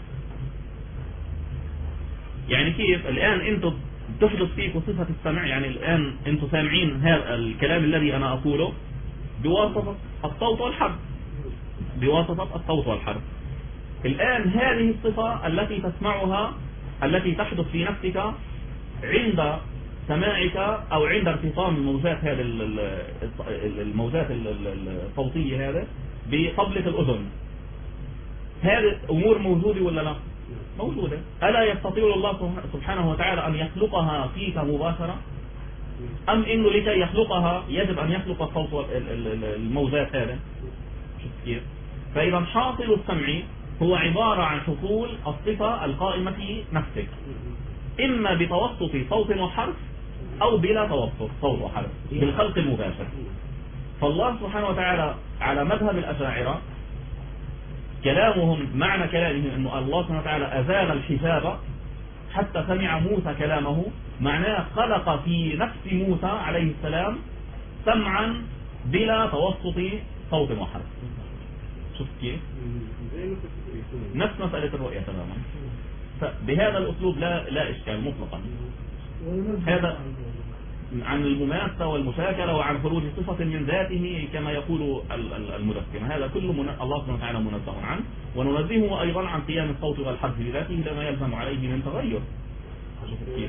يعني كيف الآن أنتم تحدث فيكم صفة السمع، يعني الآن أنتم سامعين هذا الكلام الذي أنا أقوله بواسطة الصوت والحرف، بواسطة الصوت والحرف. الآن هذه الصفة التي تسمعها التي تحدث في نفسك عند سماعك أو عند ارتطام الموجات هذه الموجات الصوتية هذا بطبلة الأذن، هذه أمور موجودة ولا لا؟ موجودة. ألا يستطيع الله سبحانه وتعالى أن يخلقها فيك مباشرة؟ أم إنه لكي يخلقها يجب أن يخلق الصوت الموجات هذا؟ شوف كيف؟ فإذا حاصل السمع هو عبارة عن حصول الصفة القائمة في نفسك، إما بتوسط صوت وحرف أو بلا توسط صوت وحرف بالخلق المباشر. فالله سبحانه وتعالى على مذهب الأشاعرة كلامهم معنى كلامهم أنه الله سبحانه وتعالى أزال الحجاب حتى سمع موسى كلامه، معناه خلق في نفس موسى عليه السلام سمعا بلا توسط صوت وحرف. شوف كيف؟ نفس مسألة الرؤية تماما. فبهذا الأسلوب لا إشكال مطلقا. هذا عن المماسة والمشاكلة وعن خروج صفة من ذاته كما يقول المدفن، هذا كله الله سبحانه وتعالى منزه عنه، وننزهه أيضا عن قيام الصوت والحرف بذاته لما يلزم عليه من تغير. كيف؟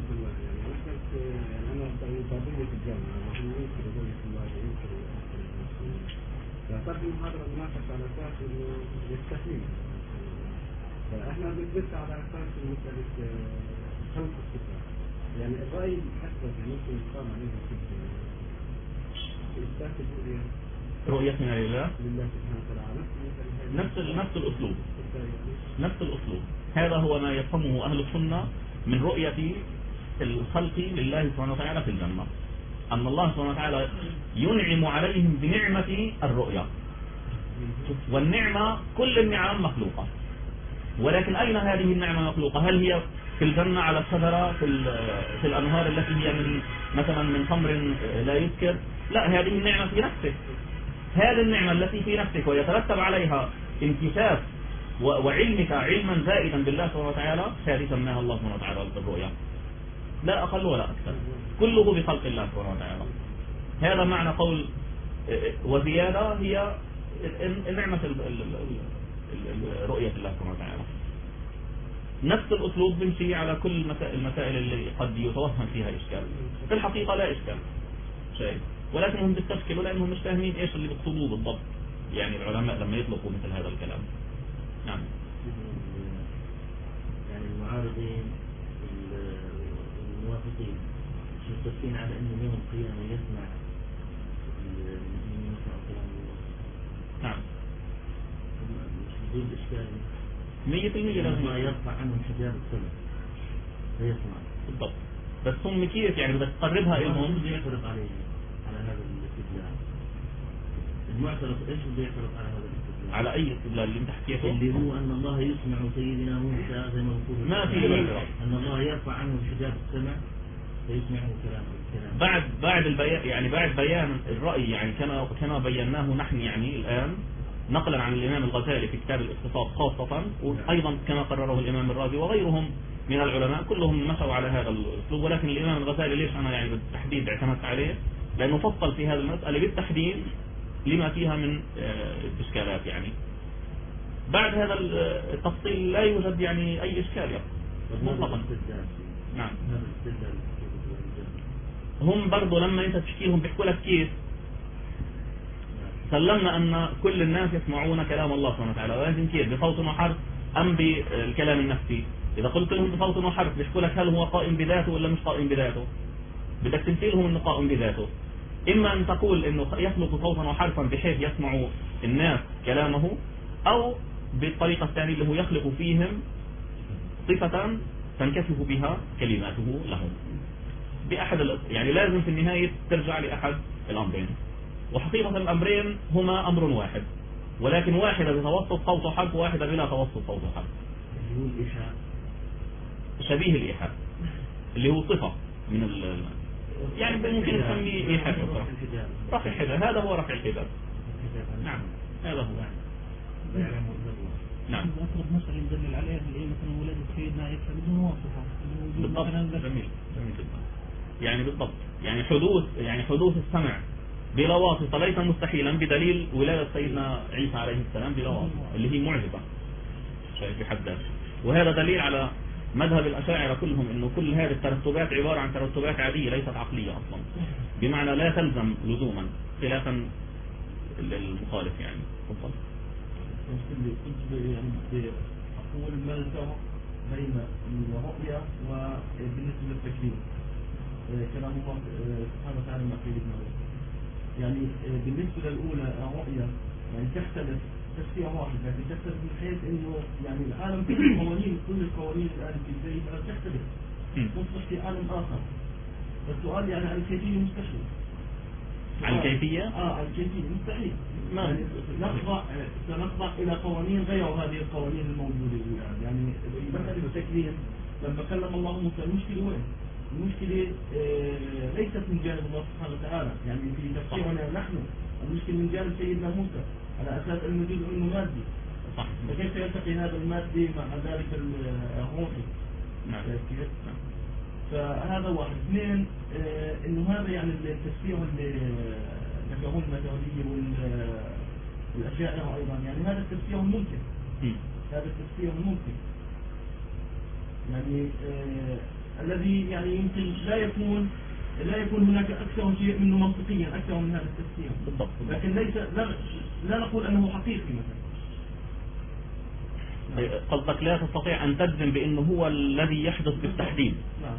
فصار في محاضرة مناقشة على أساس إنه يستحيل، فإحنا بنثبت على أساس مسألة خلق الصفات. يعني الرأي حتى ممكن يقام عليه الصفات إثبات الرؤية، رؤيتنا لله سبحانه وتعالى نفس الأسلوب. هذا هو ما يفهمه أهل السنة من رؤية الخلق لله سبحانه وتعالى في الجنة، أن الله سبحانه وتعالى ينعم عليهم بنعمة الرؤية. والنعمة كل النعم مخلوقة، ولكن أين هذه النعمة مخلوقة؟ هل هي في الجنة على الشجرة في الأنهار التي هي مثلا من خمر لا يسكر؟ لا، هذه النعمة في نفسك. هذه النعمة التي في نفسك ويترتب عليها انكشاف وعلمك علما زائدا بالله سبحانه وتعالى، هذه سماها الله سبحانه وتعالى بالرؤية، لا أقل ولا أكثر، كله بخلق الله سبحانه وتعالى. هذا معنى قول وزيادة هي نعمة رؤية الله سبحانه وتعالى. نفس الأسلوب بنمشي على كل المسائل اللي قد يتوهم فيها إشكال. في الحقيقة لا إشكال شيء، ولكنهم بيستشكلوا لأنهم مش فاهمين إيش اللي بيقصدوه بالضبط، يعني العلماء لما يطلقوا مثل هذا الكلام. نعم. يعني المعارضين الموافقين متفقين على أن يوم القيامة يسمع المؤمنين يسمع كلام الله. نعم. بدون إشكال 100% لازم يرفع عنهم حجاب السمع فيسمع بالضبط. بس هم كيف يعني بدك تقربها إلهم؟ بده يعترض على هذا الاستدلال. المعترض إيش بده يعترض على هذا الاستدلال؟ على أي استدلال اللي أنت حكيته؟ اللي هو أن الله يسمع سيدنا موسى زي ما نقول ما في أن الله يرفع عنه حجاب السمع فيسمعه كلام. بعد البيان، يعني بعد بيان الرأي، يعني كما بيناه نحن يعني الآن نقلا عن الإمام الغزالي في كتاب الاقتصاد خاصة، وأيضا كما قرره الإمام الرازي وغيرهم من العلماء، كلهم مشوا على هذا الأسلوب. ولكن الإمام الغزالي ليش أنا يعني بالتحديد اعتمدت عليه؟ لأنه فصل في هذه المسألة بالتحديد لما فيها من إشكالات. يعني بعد هذا التفصيل لا يوجد يعني أي إشكال مطلقا. نعم. هم برضو لما أنت تشكيهم بيحكوا لك كيف سلمنا أن كل الناس يسمعون كلام الله سبحانه وتعالى، ولكن كيف؟ بصوت وحرف أم بالكلام النفسي؟ إذا قلت لهم بصوت وحرف بيحكوا لك هل هو قائم بذاته ولا مش قائم بذاته؟ بدك تمثيلهم أنه قائم بذاته. إما أن تقول أنه يخلق صوتا وحرفا بحيث يسمع الناس كلامه، أو بالطريقة الثانية اللي هو يخلق فيهم صفة تنكشف بها كلماته لهم يعني لازم في النهاية ترجع لأحد الأمرين، وحقيقة الأمرين هما أمر واحد، ولكن واحدة بتوسط صوت حرف وواحدة بلا توسط صوت حرف. شبيه الإيحاء اللي هو صفة من يعني ممكن نسميه إيحاء رفع الحجاب. هذا هو رفع الحجاب. نعم هذا هو. نعم أقرب مثل يدلل عليه مثلا ولادة سيدنا عيسى بدون واسطة. بالضبط. جميل جدا. يعني بالضبط يعني حدوث السمع بلا واسطة ليس مستحيلا بدليل ولادة سيدنا عيسى عليه السلام بلا واسطة اللي هي معجزة شيء في حد ذاته. وهذا دليل على مذهب الأشاعرة كلهم إنه كل هذه الترتبات عبارة عن ترتبات عادية ليست عقلية أصلا، بمعنى لا تلزم لزوما خلافا للمخالف. يعني تفضل. كنت يعني أقول ما الفرق بين الرؤية وبالنسبة للتكليم كلام الله سبحانه وتعالى ما فيه يعني بالنسبة للأولى الرؤية يعني تختلف تفسير واحد، لكن تختلف من حيث إنه يعني العالم كل القوانين الآن في الزي تختلف تصبح في عالم آخر. السؤال يعني عن الكيفية مستحيل. عن الكيفية؟ عن الكيفية مستحيل. يعني سنخضع إلى قوانين غير هذه القوانين الموجودة الآن. يعني مثلا التكليم لما كلم الله موسى المشكلة وين؟ المشكلة ليست من جانب الله سبحانه وتعالى، يعني في تفسيرنا نحن المشكلة من جانب سيدنا موسى على أساس أنه جزء منه مادي. صح. فكيف يلتقي هذا المادي مع ذلك الروحي؟ نعم. فهذا واحد. اثنين انه هذا يعني التفسير اللي ذكرون الماتريدية والاشاعرة ايضا، يعني هذا التفسير الممكن. هذا التفسير الممكن يعني الذي يعني يمكن لا يكون هناك اكثر شيء منه منطقيا اكثر من هذا التفسير. بالضبط. لكن ليس لا نقول انه حقيقي مثلا. قصدك لا تستطيع أن تجزم بأنه هو الذي يحدث بالتحديد. نعم.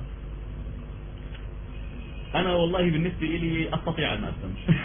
أنا والله بالنسبة لي أستطيع أن أجزم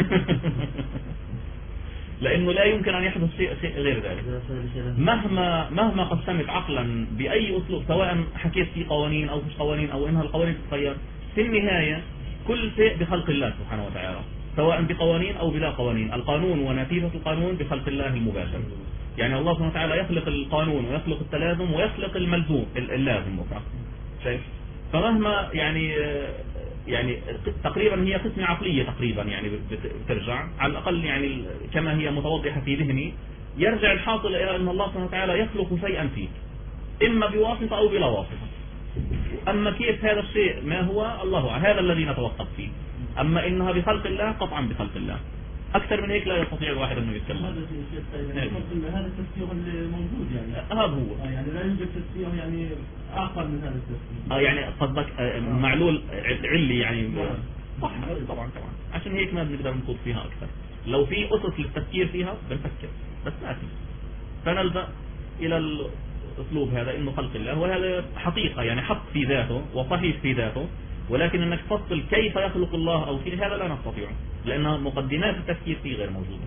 لأنه لا يمكن أن يحدث شيء غير ذلك. مهما قسمت عقلا بأي أسلوب، سواء حكيت في قوانين أو فيش قوانين أو إنها القوانين تتغير، في النهاية كل شيء بخلق الله سبحانه وتعالى، سواء بقوانين أو بلا قوانين. القانون ونتيجة القانون بخلق الله المباشر. يعني الله سبحانه وتعالى يخلق القانون ويخلق التلازم ويخلق الملزوم اللازم وفق. شايف؟ فمهما يعني تقريبا هي قسمة عقلية تقريبا، يعني بترجع على الأقل يعني كما هي متوضحة في ذهني، يرجع الحاصل إلى أن الله سبحانه وتعالى يخلق شيئا فيه إما بواسطة أو بلا واسطة. أما كيف هذا الشيء ما هو الله هذا الذي نتوقف فيه. أما إنها بخلق الله قطعا بخلق الله، أكثر من هيك لا يستطيع الواحد أنه يتكلم. هذا التفسير الموجود يعني هذا هو يعني لا يوجد تفسير يعني أعقل من هذا التفسير. يعني قصدك معلول علي يعني. صح. طبعا عشان هيك ما بنقدر نخوض فيها أكثر. لو في أسس للتفكير فيها بنفكر، بس لا في. فنلجأ إلى الأسلوب هذا إنه خلق الله، وهذا حقيقة يعني حق في ذاته وصحيح في ذاته، ولكن انك تفصل كيف يخلق الله او فيه هذا لا نستطيع، لان مقدمات التفكير فيه غير موجودة.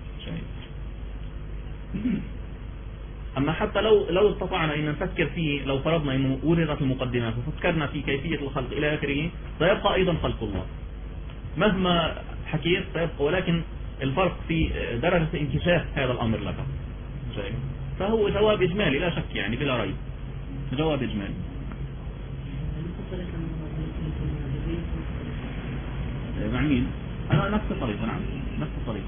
اما حتى لو استطعنا ان نفكر فيه، لو فرضنا انه وجدت المقدمات وفكرنا في كيفية الخلق الى اخره، سيبقى ايضا خلق الله مهما حكيت سيبقى، ولكن الفرق في درجة انكشاف هذا الامر لك. فهو جواب اجمالي لا شك يعني بلا ريب، جواب اجمالي. مع مين؟ أنا نفس الطريقة. نعم نفس الطريقة.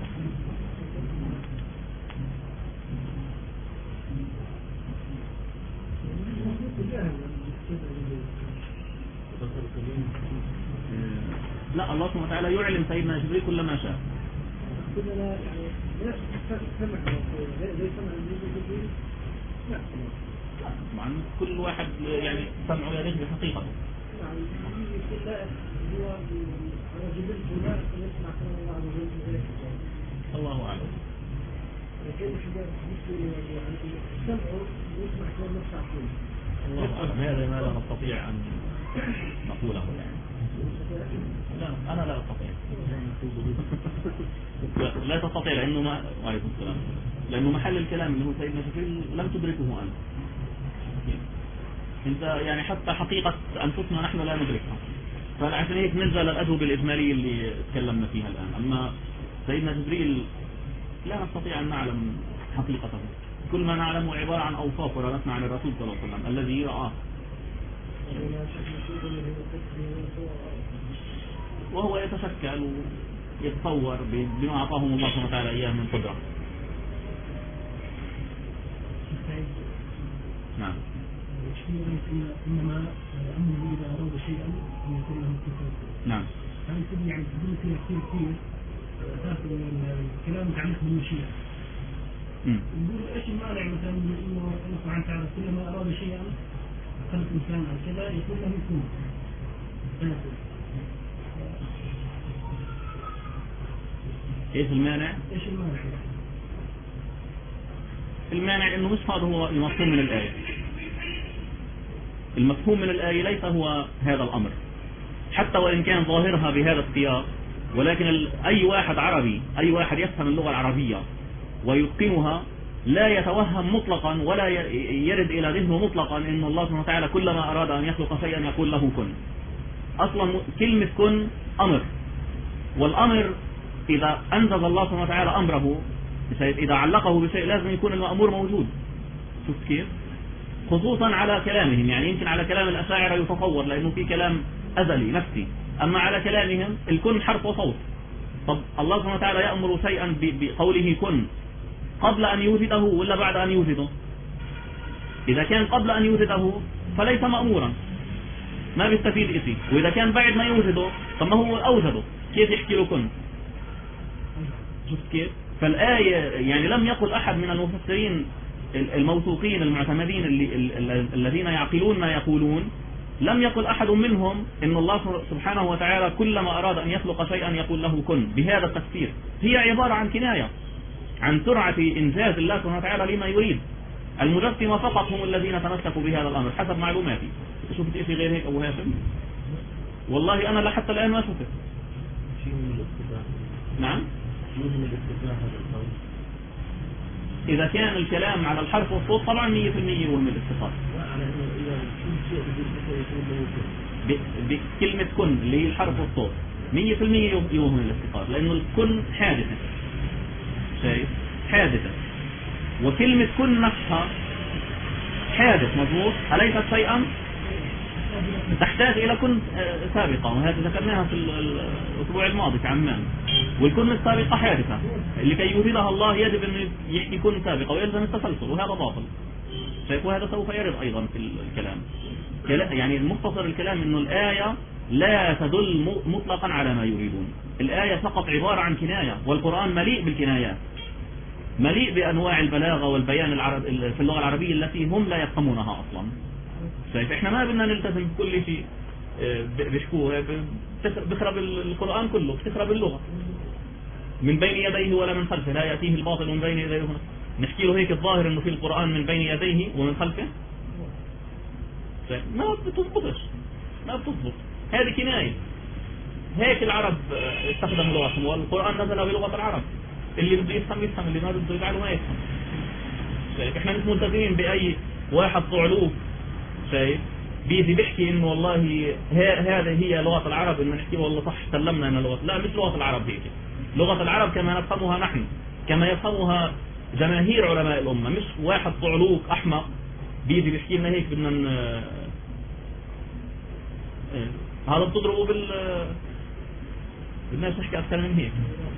لا الله سبحانه وتعالى يعلم سيدنا جبريل كل ما شاء. طبعا كل واحد يعني سمعه يليق بحقيقته. الله أعلم. الله أعلم. هذا ما لا نستطيع أن نقوله يعني. لا أنا لا أستطيع. لا تستطيع لأنه ما وعليكم السلام، لأنه محل الكلام اللي هو سيدنا جبريل لم تدركه أنت يعني حتى حقيقة أنفسنا نحن لا ندركها، فعشان هيك نلجأ للأجوبة الإجمالية اللي تكلمنا فيها الآن. أما سيدنا جبريل لا نستطيع أن نعلم حقيقته، كل ما نعلمه عبارة عن أوصاف وردتنا عن الرسول صلى الله عليه وسلم الذي رآه، وهو يتشكل ويتصور بما أعطاهم الله سبحانه وتعالى إياه من قدرة. نعم. إنما أمره إذا أراد شيئا أن يكون له كفاية. نعم. هذا يكون يعني تدل فيها كثير أساس الكلام متعلق بالمشيئة. نقول إيش المانع مثلا من إنه الله سبحانه وتعالى كلما أراد شيئا خلق إنسان عن كذا يكون له كون. إيش المانع؟ إيش المانع؟ المانع إنه مش هذا هو المفهوم من الآية. المفهوم من الآية ليس هو هذا الأمر، حتى وإن كان ظاهرها بهذا السياق، ولكن أي واحد عربي، أي واحد يفهم اللغة العربية ويتقنها لا يتوهم مطلقا ولا يرد إلى ذهنه مطلقا إن الله سبحانه وتعالى كلما أراد أن يخلق شيئا يقول له كن. أصلا كلمة كن أمر، والأمر إذا أنجز الله سبحانه وتعالى أمره، إذا علقه بشيء لازم يكون المأمور موجود. شوف كيف؟ خصوصا على كلامهم، يعني يمكن على كلام الأشاعرة يتصور لأنه في كلام أزلي نفسي، أما على كلامهم الكن حرف وصوت. طب الله سبحانه وتعالى يأمر شيئا بقوله كن قبل أن يوجده ولا بعد أن يوجده؟ إذا كان قبل أن يوجده فليس مأمورا، ما بيستفيد إشي، وإذا كان بعد ما يوجده طب ما هو أوجده، كيف يحكي له كن؟ شوف كيف؟ فالآية يعني لم يقل أحد من المفسرين الموثوقين المعتمدين الذين يعقلون ما يقولون، لم يقل أحد منهم إن الله سبحانه وتعالى كلما أراد أن يخلق شيئا يقول له كن بهذا التفسير. هي عبارة عن كناية عن سرعة إنجاز الله سبحانه وتعالى لما يريد. المجسمة فقط هم الذين تمسكوا بهذا الأمر حسب معلوماتي. شفت إشي غير هيك أبو هاشم؟ والله أنا لحتى الآن ما شفت. نعم. إذا كان الكلام على الحرف والصوت طبعا 100% يوهم الاتصال. بكلمة كن اللي هي الحرف والصوت 100% يوهم الاتصال، لأنه الكن حادثة، شايف؟ حادثة، وكلمة كن نفسها حادث مضبوط، أليست شيئا تحتاج إلى كن سابقة، وهذا ذكرناها في الأسبوع الماضي في عمان. والكن السابقة حادثة، اللي كي يوجدها الله يجب أن يحكي كن سابقة ويلزم التسلسل، وهذا باطل. شايف؟ وهذا سوف يرد أيضا في الكلام. يعني المختصر الكلام إنه الآية لا تدل مطلقا على ما يريدون، الآية فقط عبارة عن كناية، والقرآن مليء بالكنايات، مليء بأنواع البلاغة والبيان في اللغة العربية التي هم لا يفهمونها أصلا. شايف؟ إحنا ما بدنا نلتزم بكل شيء بيحكوه، بخرب القرآن كله، بتخرب اللغة من بين يديه ولا من خلفه، لا يأتيه الباطل من بين يديه. نحكي له هيك الظاهر إنه في القرآن من بين يديه ومن خلفه، ما بتضبطش، ما بتضبط، هذه كناية. هيك العرب استخدموا لغتهم، والقرآن نزل بلغة العرب، اللي بده يفهم يفهم، اللي ما بده يجعله ما يفهم. شايف؟ احنا مش ملتزمين بأي واحد صعلوك شايف بيجي بيحكي انه والله هذه هي لغة العرب، انه نحكي والله صح سلمنا ان لغة، لا مش لغة العرب هيك. لغة العرب كما نفهمها نحن، كما يفهمها جماهير علماء الأمة، مش واحد صعلوك أحمق بيجي بيحكي لنا هيك بدنا هذا بتضربه الناس تحكي أكثر من هيك.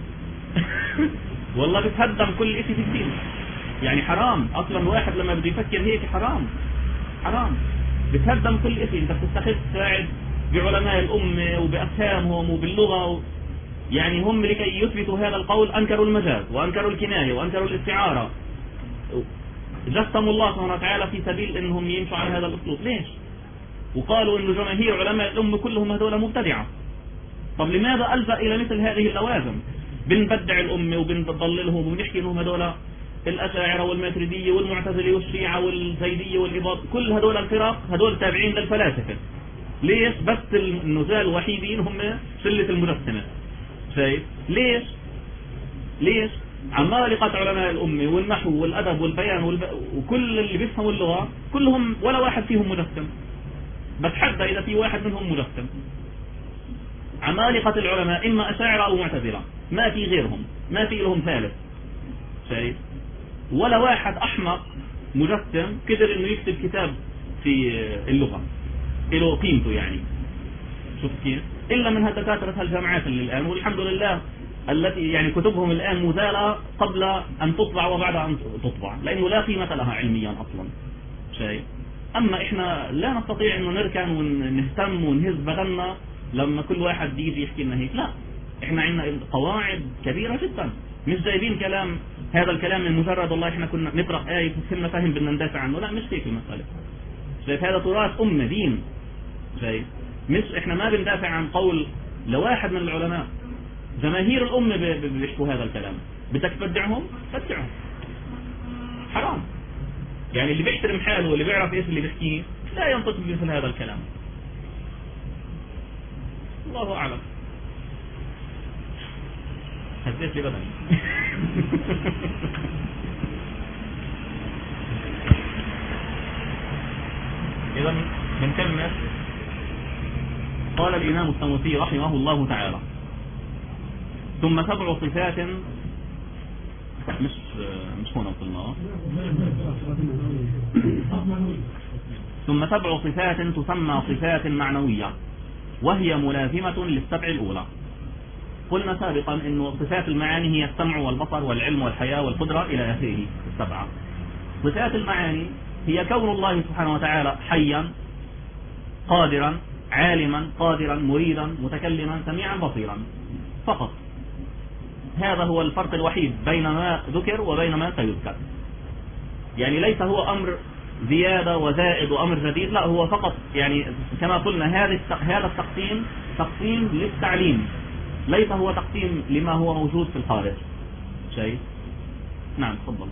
والله بتهدم كل شيء في الدين، يعني حرام أصلا. واحد لما بده يفكر هيك حرام بتهدم كل شيء. انت بتستخدم تساعد بعلماء الأمة وبأفهامهم وباللغة يعني هم لكي يثبتوا هذا القول أنكروا المجاز وأنكروا الكناية وأنكروا الاستعارة، جسموا الله سبحانه وتعالى في سبيل انهم يمشوا على هذا الاسلوب. ليش؟ وقالوا انه جماهير علماء الأمة كلهم هذول مبتدعة. طب لماذا ألجأ إلى مثل هذه اللوازم؟ بنبدع الأمة وبنضللهم وبنحكي انهم هذول الأشاعرة والماتريدية والمعتزلة والشيعة والزيدية والإباضة، كل هذول الفرق هذول تابعين للفلاسفة، ليش بس النزال الوحيدين هم شلة المجسمة؟ شايف ليش عمالقة علماء الأمة والنحو والأدب والبيان وكل اللي بيفهموا اللغة كلهم ولا واحد فيهم مجسم، بس حتى إذا في واحد منهم مجسم. عمالقة العلماء إما أشاعرة أو معتزلة، ما في غيرهم، ما في لهم ثالث. شايف؟ ولا واحد أحمق مجسم قدر إنه يكتب كتاب في اللغة له قيمته يعني. شوف كيف؟ إلا من دكاترة الجامعات اللي الآن، والحمد لله التي يعني كتبهم الآن مزالة قبل أن تطبع وبعد أن تطبع، لأنه لا قيمة لها علميا أصلا. شايف؟ أما إحنا لا نستطيع إنه نركن ونهتم ونهز بدلنا لما كل واحد يجي يحكي لنا هيك. لا، إحنا عندنا قواعد كبيرة جدا، مش جايبين كلام هذا الكلام من مجرد والله إحنا كنا نقرأ آية فهمنا فهم بدنا ندافع عنه. لا، مش هيك المسألة. شايف؟ هذا تراث أمة دين. شايف؟ مش إحنا ما بندافع عن قول لواحد من العلماء، جماهير الأمة بيحكوا هذا الكلام، بدك تبدعهم بدعهم، حرام. يعني اللي بيحترم حاله واللي بيعرف ايش اللي بيحكيه لا ينطق بمثل هذا الكلام. الله أعلم. هزيت لي بدني. إذا بنكمل. قال الإمام السنوسي رحمه الله تعالى: ثم 7 صفات، مش هنا وصلنا. ثم 7 صفات تسمى صفات معنوية، وهي ملازمة لل7 الأولى. قلنا سابقا إنه صفات المعاني هي السمع والبصر والعلم والحياة والقدرة إلى آخره 7. صفات المعاني هي كون الله سبحانه وتعالى حيا قادرا عالما قادرا مريدا متكلما سميعا بصيرا فقط. هذا هو الفرق الوحيد بين ما ذكر وبين ما سيذكر. يعني ليس هو أمر زيادة وزائد وأمر جديد، لا، هو فقط يعني كما قلنا هذا التقسيم تقسيم للتعليم، ليس هو تقسيم لما هو موجود في الخارج. شيء. نعم تفضل.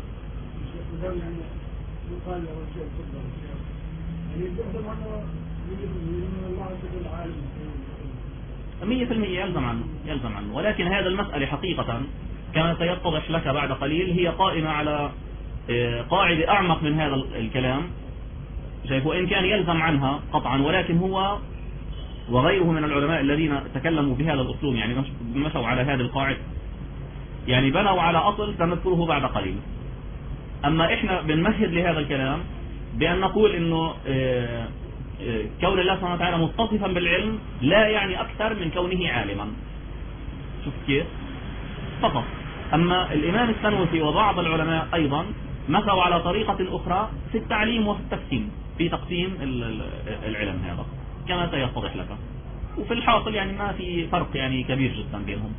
يعني 100% يلزم عنه، ولكن هذا المسألة حقيقة كما سيتضح لك بعد قليل هي قائمة على قاعدة أعمق من هذا الكلام. شايف؟ وإن كان يلزم عنها قطعا، ولكن هو وغيره من العلماء الذين تكلموا بهذا الأسلوب يعني مشوا على هذه القاعدة، يعني بنوا على أصل سنذكره بعد قليل. أما إحنا بنمهد لهذا الكلام بأن نقول إنه كون الله سبحانه وتعالى متصفا بالعلم لا يعني أكثر من كونه عالما. شوف كيف؟ فقط. أما الإمام السنوسي وبعض العلماء أيضا مشوا على طريقة أخرى في التعليم وفي التقسيم، في تقسيم العلم هذا كما سيتضح لك. وفي الحاصل يعني ما في فرق يعني كبير جدا بينهم.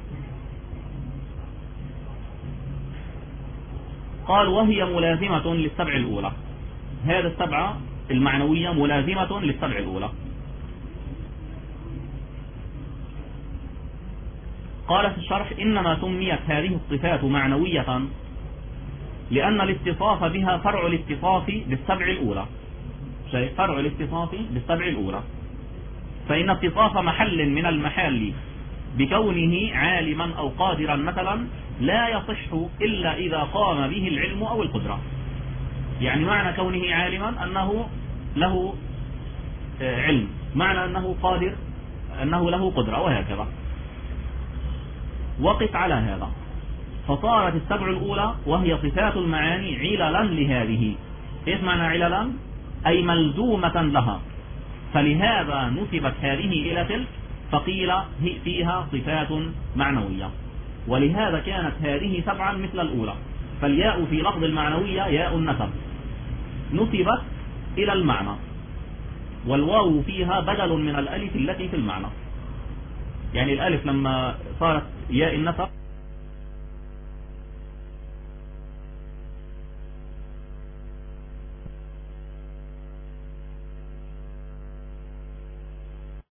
قال: وهي ملازمة لل7 الأولى. هذا 7 المعنوية ملازمة لل7 الأولى. قال في الشرح: إنما سميت هذه الصفات معنوية لأن الاتصاف بها فرع الاتصاف بال7 الأولى. فرع الاتصاف بال7 الأولى، فإن اتصاف محل من المحال بكونه عالما أو قادرا مثلا لا يصح إلا إذا قام به العلم أو القدرة. يعني معنى كونه عالما أنه له علم، معنى أنه قادر أنه له قدرة، وهكذا. وقف على هذا، فصارت ال7 الأولى وهي صفات المعاني عللا لهذه. إيش معنى عللا؟ أي ملزومة لها، فلهذا نسبت هذه إلى تلك فقيل فيها صفات معنوية، ولهذا كانت هذه 7 مثل الأولى. فالياء في لفظ المعنوية ياء النسب نسبت إلى المعنى، والواو فيها بدل من الألف التي في المعنى. يعني الألف لما صارت ياء النسب